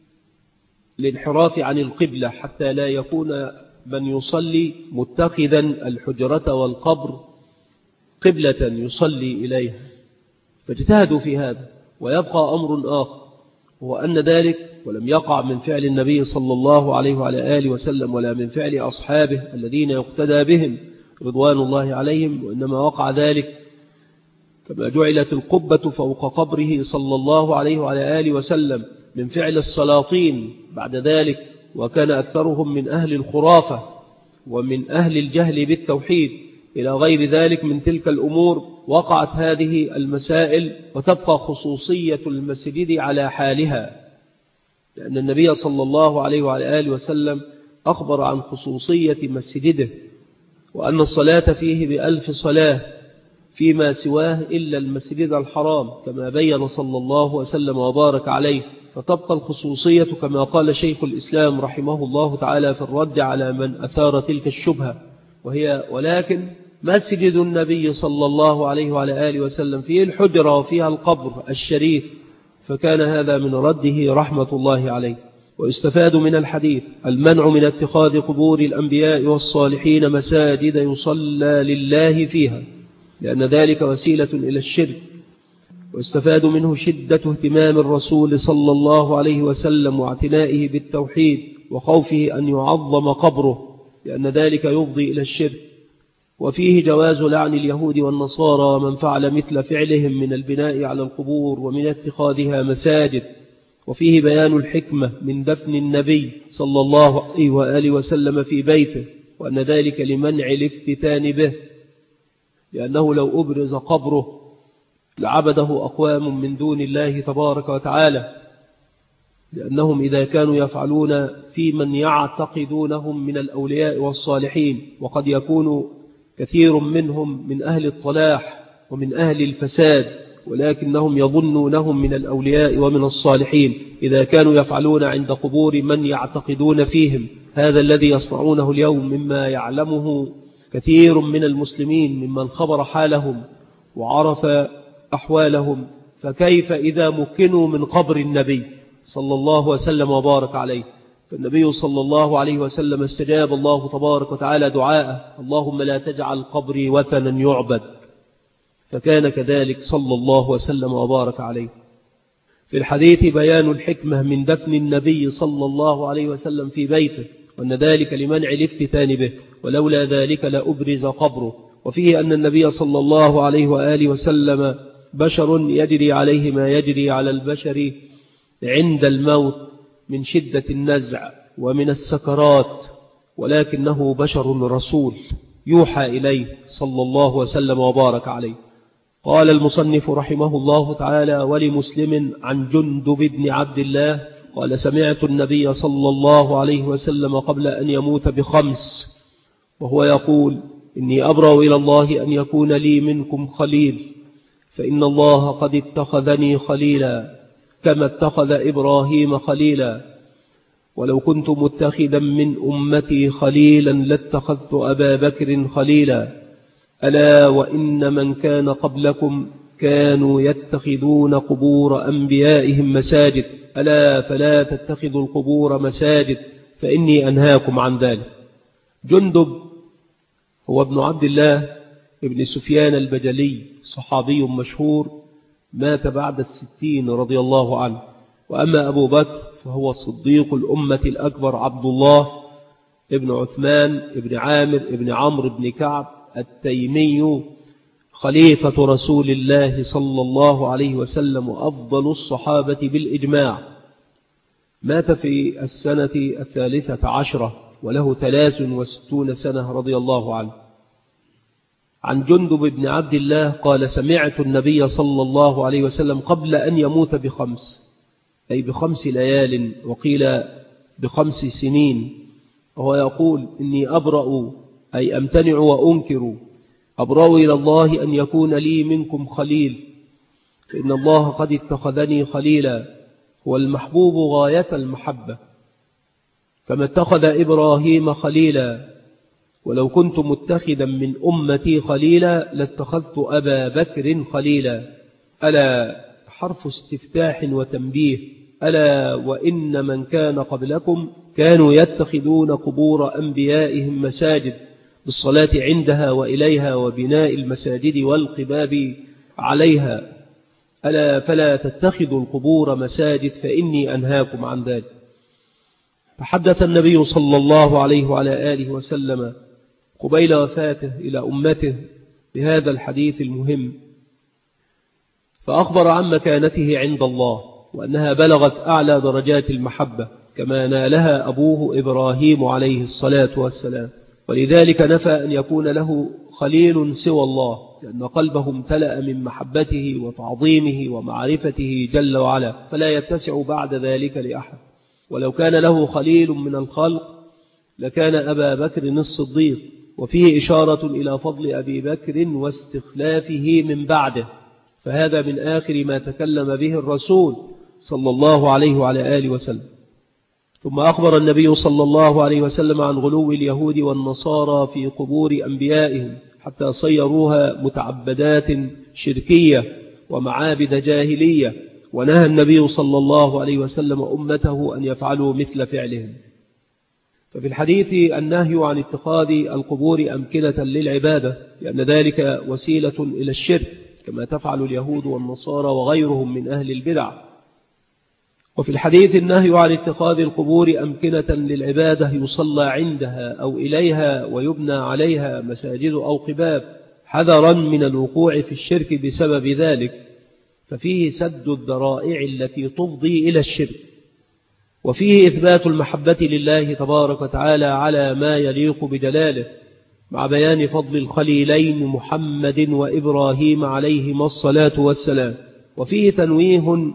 الانحراف عن القبلة، حتى لا يكون من يصلي متخذا الحجرة والقبر قبلة يصلي إليها، فاجتهدوا في هذا. ويبقى أمر آخر، هو أن ذلك ولم يقع من فعل النبي صلى الله عليه وعلى آله وسلم ولا من فعل أصحابه الذين يقتدى بهم رضوان الله عليهم، وإنما وقع ذلك كما جعلت القبة فوق قبره صلى الله عليه وعلى آله وسلم من فعل السلاطين بعد ذلك، وكان أكثرهم من أهل الخرافة ومن أهل الجهل بالتوحيد إلى غير ذلك من تلك الأمور. وقعت هذه المسائل وتبقى خصوصية المسجد على حالها، لأن النبي صلى الله عليه وعلى آله وسلم أخبر عن خصوصية مسجده، وأن الصلاة فيه ب1000 صلاة فيما سواه إلا المسجد الحرام، كما بين صلى الله وسلم وبارك عليه. فتبقى الخصوصية كما قال شيخ الإسلام رحمه الله تعالى في الرد على من أثار تلك الشبهة، وهي: ولكن مسجد النبي صلى الله عليه وعلى آله وسلم فيه الحجرة وفيها القبر الشريف، فكان هذا من رده رحمة الله عليه. ويستفاد من الحديث المنع من اتخاذ قبور الأنبياء والصالحين مساجد يصلى لله فيها، لأن ذلك وسيلة إلى الشرك. ويستفاد منه شدة اهتمام الرسول صلى الله عليه وسلم واعتنائه بالتوحيد وخوفه أن يعظم قبره، لأن ذلك يفضي إلى الشرك. وفيه جواز لعن اليهود والنصارى ومن فعل مثل فعلهم من البناء على القبور ومن اتخاذها مساجد. وفيه بيان الحكمة من دفن النبي صلى الله عليه وآله وسلم في بيته، وأن ذلك لمنع الافتتان به، لأنه لو أبرز قبره لعبده أقوام من دون الله تبارك وتعالى، لأنهم إذا كانوا يفعلون في من يعتقدونهم من الأولياء والصالحين، وقد يكون كثير منهم من أهل الطلاح ومن أهل الفساد، ولكنهم يظنونهم من الأولياء ومن الصالحين، إذا كانوا يفعلون عند قبور من يعتقدون فيهم هذا الذي يصنعونه اليوم مما يعلمه كثير من المسلمين ممن خبر حالهم وعرف أحوالهم، فكيف إذا مكنوا من قبر النبي صلى الله وسلم وبارك عليه؟ فالنبي صلى الله عليه وسلم استجاب الله تبارك وتعالى دعاءه: اللهم لا تجعل قبري وثنا يعبد، فكان كذلك صلى الله وسلم وبارك عليه. في الحديث بيان الحكمة من دفن النبي صلى الله عليه وسلم في بيته، وأن ذلك لمنع الافتتان به، ولولا ذلك لأبرز قبره. وفيه أن النبي صلى الله عليه وآله وسلم بشر يجري عليه ما يجري على البشر عند الموت من شدة النزع ومن السكرات، ولكنه بشر رسول يوحى إليه صلى الله وسلم وبارك عليه. قال المصنف رحمه الله تعالى: ولمسلم عن جندب بن عبد الله قال: سمعت النبي صلى الله عليه وسلم قبل أن يموت ب5 وهو يقول: إني أبرأ إلى الله أن يكون لي منكم خليل، فإن الله قد اتخذني خليلا كما اتخذ إبراهيم خليلا، ولو كنت متخذا من أمتي خليلا لاتخذت أبا بكر خليلا، ألا وإن من كان قبلكم كانوا يتخذون قبور أنبيائهم مساجد، ألا فلا تتخذوا القبور مساجد فإني أنهاكم عن ذلك. جندب هو ابن عبد الله ابن سفيان البجلي، صحابي مشهور مات بعد 60 رضي الله عنه. وأما أبو بكر فهو صديق الأمة الأكبر عبد الله ابن عثمان ابن عامر ابن عمرو ابن كعب التيمي، خليفة رسول الله صلى الله عليه وسلم أفضل الصحابة بالإجماع، مات في السنة 13 وله 63 سنة رضي الله عنه. عن جندب بن عبد الله قال: سمعت النبي صلى الله عليه وسلم قبل أن يموت ب5، أي ب5 ليال، وقيل ب5 سنين، وهو يقول: إني أبرأ، أي أمتنع وأنكر، أبرأ إلى الله أن يكون لي منكم خليل، فإن الله قد اتخذني خليلا، هو المحبوب غاية المحبة، كما اتخذ إبراهيم خليلا، ولو كنت متخذا من أمتي خليلا لاتخذت أبا بكر خليلا. ألا حرف استفتاح وتنبيه، ألا وإن من كان قبلكم كانوا يتخذون قبور أنبيائهم مساجد بالصلاة عندها وإليها وبناء المساجد والقباب عليها، ألا فلا تتخذوا القبور مساجد فإني أنهاكم عن ذلك. فحدث النبي صلى الله عليه وعلى آله وسلم قبيل وفاته إلى أمته بهذا الحديث المهم، فأخبر عن مكانته عند الله وأنها بلغت أعلى درجات المحبة كما نالها أبوه إبراهيم عليه الصلاة والسلام، ولذلك نفى أن يكون له خليل سوى الله، لأن قلبه امتلأ من محبته وتعظيمه ومعرفته جل وعلا، فلا يتسع بعد ذلك لأحد. ولو كان له خليل من الخلق لكان أبا بكر الصديق، وفيه إشارة إلى فضل أبي بكر واستخلافه من بعده، فهذا من آخر ما تكلم به الرسول صلى الله عليه وعلى آله وسلم. ثم أخبر النبي صلى الله عليه وسلم عن غلو اليهود والنصارى في قبور أنبيائهم حتى صيروها متعبدات شركية ومعابد جاهلية، ونهى النبي صلى الله عليه وسلم أمته أن يفعلوا مثل فعلهم. ففي الحديث النهي عن اتخاذ القبور أمكنة للعبادة، لأن ذلك وسيلة إلى الشرك كما تفعل اليهود والنصارى وغيرهم من أهل البدع. وفي الحديث النهي عن اتخاذ القبور أمكنة للعبادة يصلى عندها أو إليها ويبنى عليها مساجد أو قباب، حذرا من الوقوع في الشرك بسبب ذلك، ففيه سد الذرائع التي تفضي إلى الشرك، وفيه إثبات المحبة لله تبارك وتعالى على ما يليق بجلاله، مع بيان فضل الخليلين محمد وإبراهيم عليهما الصلاة والسلام. وفيه تنويه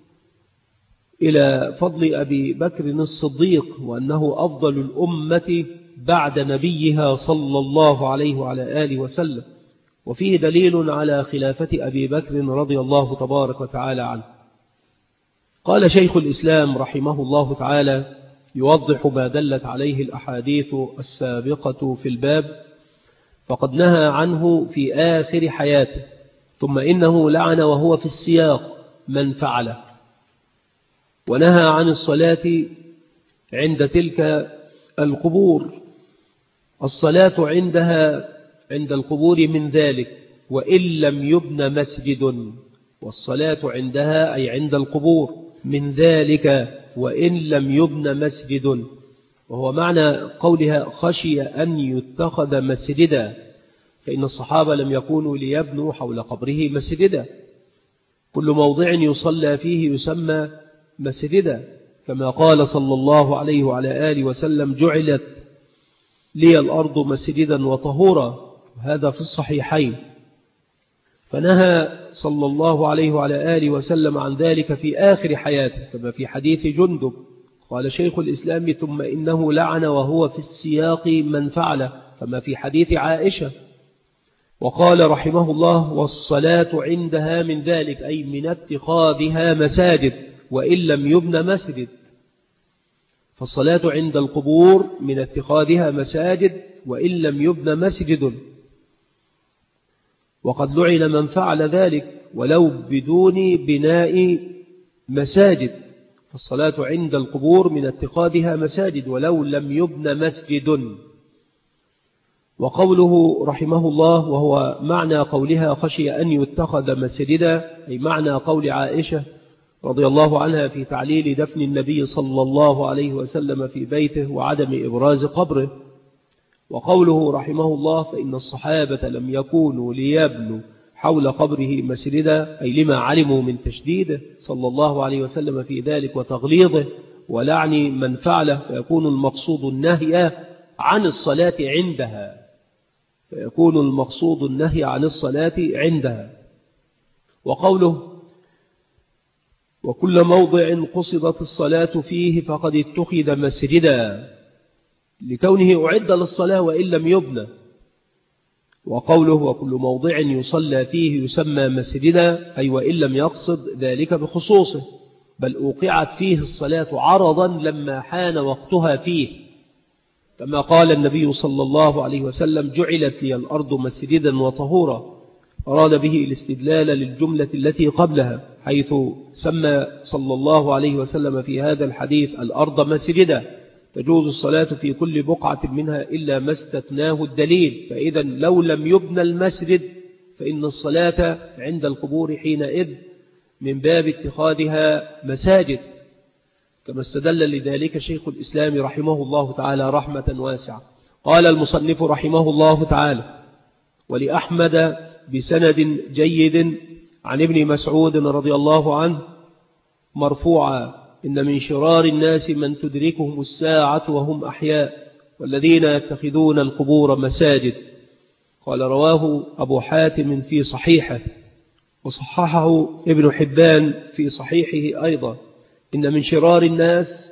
إلى فضل أبي بكر الصديق، وأنه أفضل الأمة بعد نبيها صلى الله عليه وعلى آله وسلم، وفيه دليل على خلافة أبي بكر رضي الله تبارك وتعالى عنه. قال شيخ الإسلام رحمه الله تعالى يوضح ما دلت عليه الأحاديث السابقة في الباب: فقد نهى عنه في آخر حياته، ثم إنه لعن وهو في السياق من فعله، ونهى عن الصلاة عند تلك القبور، الصلاة عندها عند القبور من ذلك وإن لم يبن مسجد، والصلاة عندها أي عند القبور من ذلك وإن لم يبن مسجد، وهو معنى قولها خشي أن يتخذ مسجدا، فإن الصحابة لم يكونوا ليبنوا حول قبره مسجدا، كل موضع يصلى فيه يسمى مسجدا، كما قال صلى الله عليه وعلى آله وسلم: جعلت لي الأرض مسجدا وطهورا، هذا في الصحيحين. فنهى صلى الله عليه وعلى آله وسلم عن ذلك في آخر حياته، كما في حديث جندب. قال شيخ الإسلام: ثم إنه لعن وهو في السياق من فعله، كما في حديث عائشة. وقال رحمه الله: والصلاة عندها من ذلك، أي من اتخاذها مساجد وإن لم يبن مسجد، فالصلاة عند القبور من اتخاذها مساجد وإن لم يبن مسجد، وقد لعن من فعل ذلك ولو بدون بناء مساجد، فالصلاة عند القبور من اتخاذها مساجد ولو لم يبن مسجد. وقوله رحمه الله وهو معنى قولها خشي أن يتخذ مسجدا، أي معنى قول عائشة رضي الله عنها في تعليل دفن النبي صلى الله عليه وسلم في بيته وعدم إبراز قبره. وقوله رحمه الله: فإن الصحابة لم يكونوا ليبنوا حول قبره مسجدا، أي لما علموا من تشديده صلى الله عليه وسلم في ذلك وتغليظه ولعن من فعله، فيكون المقصود النهي عن الصلاة عندها، فيكون المقصود النهي عن الصلاة عندها. وقوله وكل موضع قصدت الصلاة فيه فقد اتخذ مسجدا، لكونه أعد للصلاة وإن لم يبنى. وقوله وكل موضع يصلى فيه يسمى مسجدا، أي وإن لم يقصد ذلك بخصوصه، بل أوقعت فيه الصلاة عرضا لما حان وقتها فيه، كما قال النبي صلى الله عليه وسلم جعلت لي الأرض مسجدا وطهورا، أراد به الاستدلال للجملة التي قبلها، حيث سمى صلى الله عليه وسلم في هذا الحديث الأرض مسجدا، تجوز الصلاة في كل بقعة منها إلا ما استثناه الدليل. فإذا لو لم يبنى المسجد فإن الصلاة عند القبور حينئذ من باب اتخاذها مساجد، كما استدل لذلك شيخ الإسلام رحمه الله تعالى رحمة واسعة. قال المصنف رحمه الله تعالى ولأحمد بسند جيد عن ابن مسعود رضي الله عنه مرفوعا إن من شرار الناس من تدركهم الساعة وهم أحياء والذين يتخذون القبور مساجد. قال رواه أبو حاتم في صحيحه وصححه ابن حبان في صحيحه أيضا. إن من شرار الناس،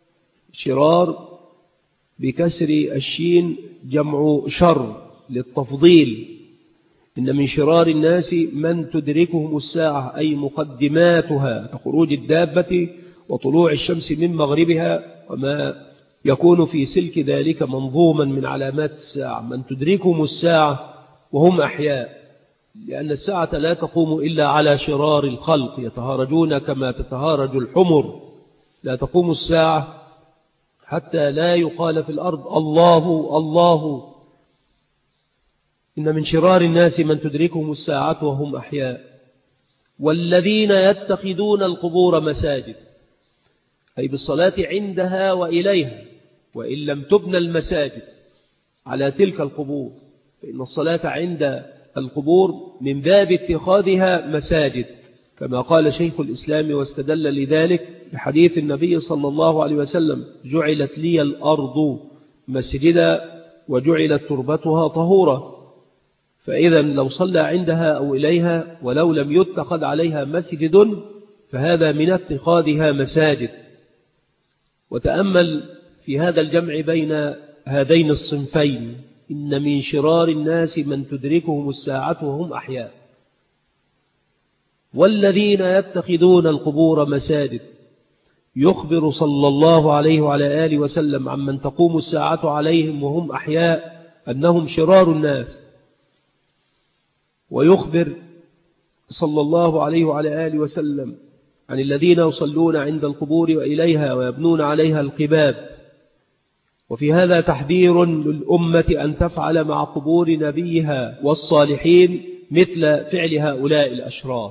شرار بكسر الشين جمع شر للتفضيل، إن من شرار الناس من تدركهم الساعة أي مقدماتها كخروج الدابة وطلوع الشمس من مغربها وما يكون في سلك ذلك منظوما من علامات الساعة. من تدركهم الساعة وهم أحياء، لأن الساعة لا تقوم إلا على شرار الخلق يتهارجون كما تتهارج الحمر. لا تقوم الساعة حتى لا يقال في الأرض الله الله. إن من شرار الناس من تدركهم الساعة وهم أحياء والذين يتخذون القبور مساجد، أي بالصلاة عندها وإليها، وإن لم تبنى المساجد على تلك القبور فإن الصلاة عند القبور من باب اتخاذها مساجد، كما قال شيخ الإسلام واستدل لذلك بحديث النبي صلى الله عليه وسلم جعلت لي الأرض مسجدا وجعلت تربتها طهورا. فإذا لو صلى عندها أو إليها ولو لم يتخذ عليها مسجد فهذا من اتخاذها مساجد. وتأمل في هذا الجمع بين هذين الصنفين، إن من شرار الناس من تدركهم الساعة وهم أحياء والذين يتخذون القبور مساجد، يخبر صلى الله عليه وعلى آله وسلم عمن تقوم الساعة عليهم وهم أحياء أنهم شرار الناس، ويخبر صلى الله عليه وعلى آله وسلم عن الذين يصلون عند القبور وإليها ويبنون عليها القباب. وفي هذا تحذير للأمة أن تفعل مع قبور نبيها والصالحين مثل فعل هؤلاء الأشرار.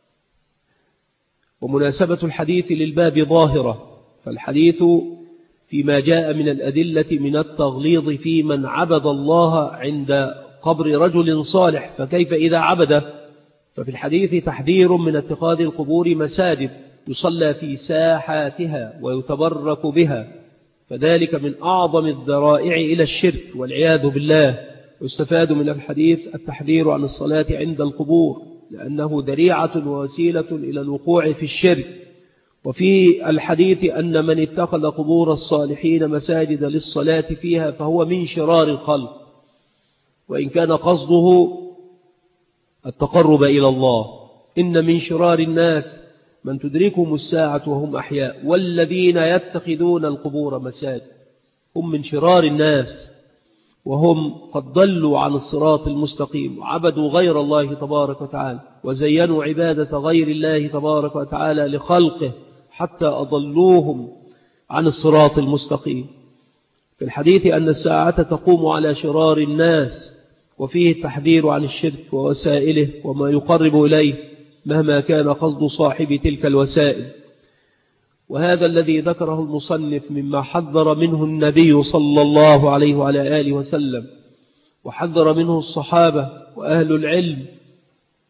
ومناسبة الحديث للباب ظاهرة، فالحديث فيما جاء من الأدلة من التغليظ في من عبد الله عند قبر رجل صالح، فكيف إذا عبده؟ ففي الحديث تحذير من اتخاذ القبور مساجد يصلى في ساحاتها ويتبرك بها، فذلك من أعظم الذرائع إلى الشرك والعياذ بالله. يستفاد من الحديث التحذير عن الصلاة عند القبور، لأنه ذريعة ووسيلة إلى الوقوع في الشرك. وفي الحديث أن من اتخذ قبور الصالحين مساجد للصلاة فيها فهو من شرار الخلق، وإن كان قصده التقرب إلى الله. إن من شرار الناس من تدركهم الساعة وهم أحياء والذين يتخذون القبور مساجد، هم من شرار الناس، وهم قد ضلوا عن الصراط المستقيم وعبدوا غير الله تبارك وتعالى وزينوا عبادة غير الله تبارك وتعالى لخلقه حتى أضلوهم عن الصراط المستقيم. في الحديث أن الساعة تقوم على شرار الناس، وفيه التحذير عن الشرك ووسائله وما يقرب إليه مهما كان قصد صاحب تلك الوسائل. وهذا الذي ذكره المصنف مما حذر منه النبي صلى الله عليه وعلى آله وسلم، وحذر منه الصحابة وأهل العلم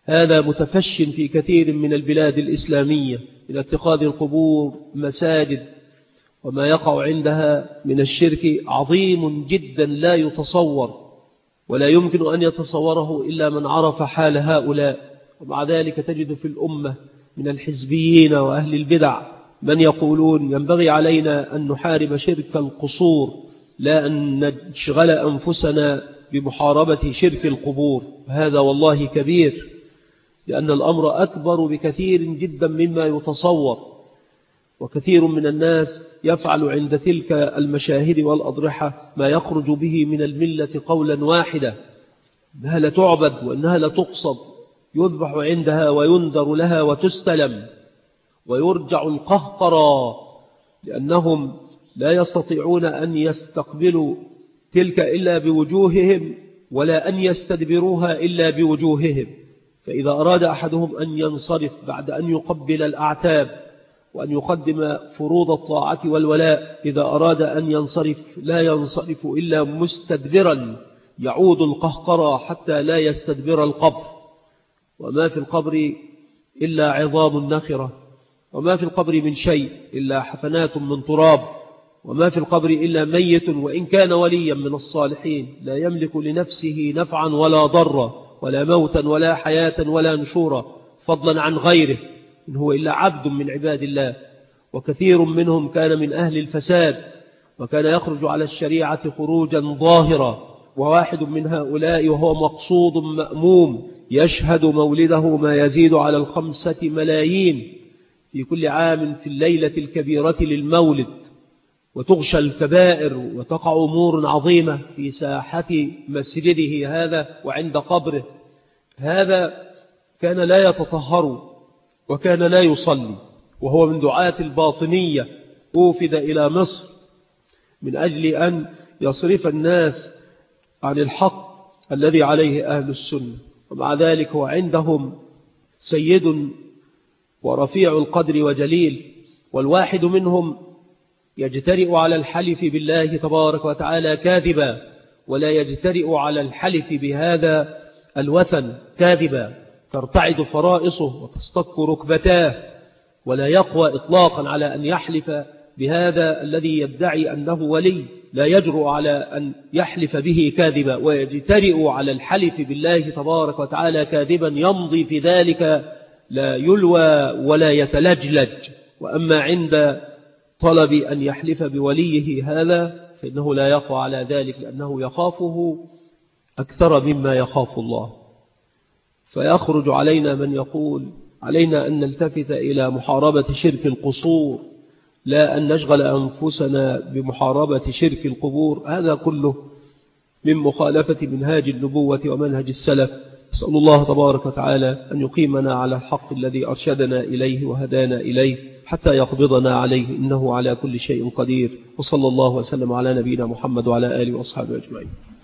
هذا متفش في كثير من البلاد الإسلامية من اتخاذ القبور مساجد، وما يقع عندها من الشرك عظيم جدا لا يتصور، ولا يمكن أن يتصوره إلا من عرف حال هؤلاء. ومع ذلك تجد في الأمة من الحزبيين وأهل البدع من يقولون ينبغي علينا أن نحارب شرك القصور، لا أن نشغل أنفسنا بمحاربة شرك القبور. هذا والله كبير، لأن الأمر أكبر بكثير جدا مما يتصور. وكثير من الناس يفعل عند تلك المشاهد والأضرحة ما يخرج به من الملة قولا واحدا، أنها لا تعبد وأنها لا تقصد، يذبح عندها وينذر لها وتستلم، ويرجع القهقرى، لأنهم لا يستطيعون أن يستقبلوا تلك إلا بوجوههم، ولا أن يستدبروها إلا بوجوههم. فإذا أراد أحدهم أن ينصرف بعد أن يقبل الأعتاب وأن يقدم فروض الطاعة والولاء، إذا أراد أن ينصرف لا ينصرف إلا مستدبرا، يعود القهقرى حتى لا يستدبر القبر. وما في القبر إلا عظام نخرة، وما في القبر من شيء إلا حفنات من تراب، وما في القبر إلا ميت وإن كان وليا من الصالحين، لا يملك لنفسه نفعا ولا ضرا، ولا موتا ولا حياة ولا نشورا، فضلا عن غيره، إن هو إلا عبد من عباد الله. وكثير منهم كان من أهل الفساد، وكان يخرج على الشريعة خروجا ظاهرا. وواحد من هؤلاء وهو مقصود مأموم يشهد مولده ما يزيد على 5 ملايين في كل عام في الليلة الكبيرة للمولد، وتغشى الكبائر وتقع أمور عظيمة في ساحة مسجده هذا وعند قبره. هذا كان لا يتطهر وكان لا يصلي، وهو من دعاة الباطنية، أوفد إلى مصر من أجل أن يصرف الناس عن الحق الذي عليه أهل السنة. ومع ذلك هو عندهم سيد ورفيع القدر وجليل، والواحد منهم يجترئ على الحلف بالله تبارك وتعالى كاذبا، ولا يجترئ على الحلف بهذا الوثن كاذبا، ترتعد فرائصه وتصطك ركبتاه، ولا يقوى إطلاقا على أن يحلف بهذا الذي يدعي أنه ولي، لا يجرؤ على أن يحلف به كاذبا، ويجترئ على الحلف بالله تبارك وتعالى كاذبا، يمضي في ذلك لا يلوى ولا يتلجلج. وأما عند طلب أن يحلف بوليه هذا فإنه لا يقوى على ذلك، لأنه يخافه أكثر مما يخاف الله. فيخرج علينا من يقول علينا أن نلتفت إلى محاربة شرك القصور، لا أن نشغل أنفسنا بمحاربة شرك القبور. هذا كله من مخالفة منهاج النبوة ومنهج السلف. أسأل الله تبارك وتعالى أن يقيمنا على الحق الذي أرشدنا إليه وهدانا إليه حتى يقبضنا عليه، إنه على كل شيء قدير. وصلى الله وسلم على نبينا محمد وعلى آله وأصحابه أجمعين.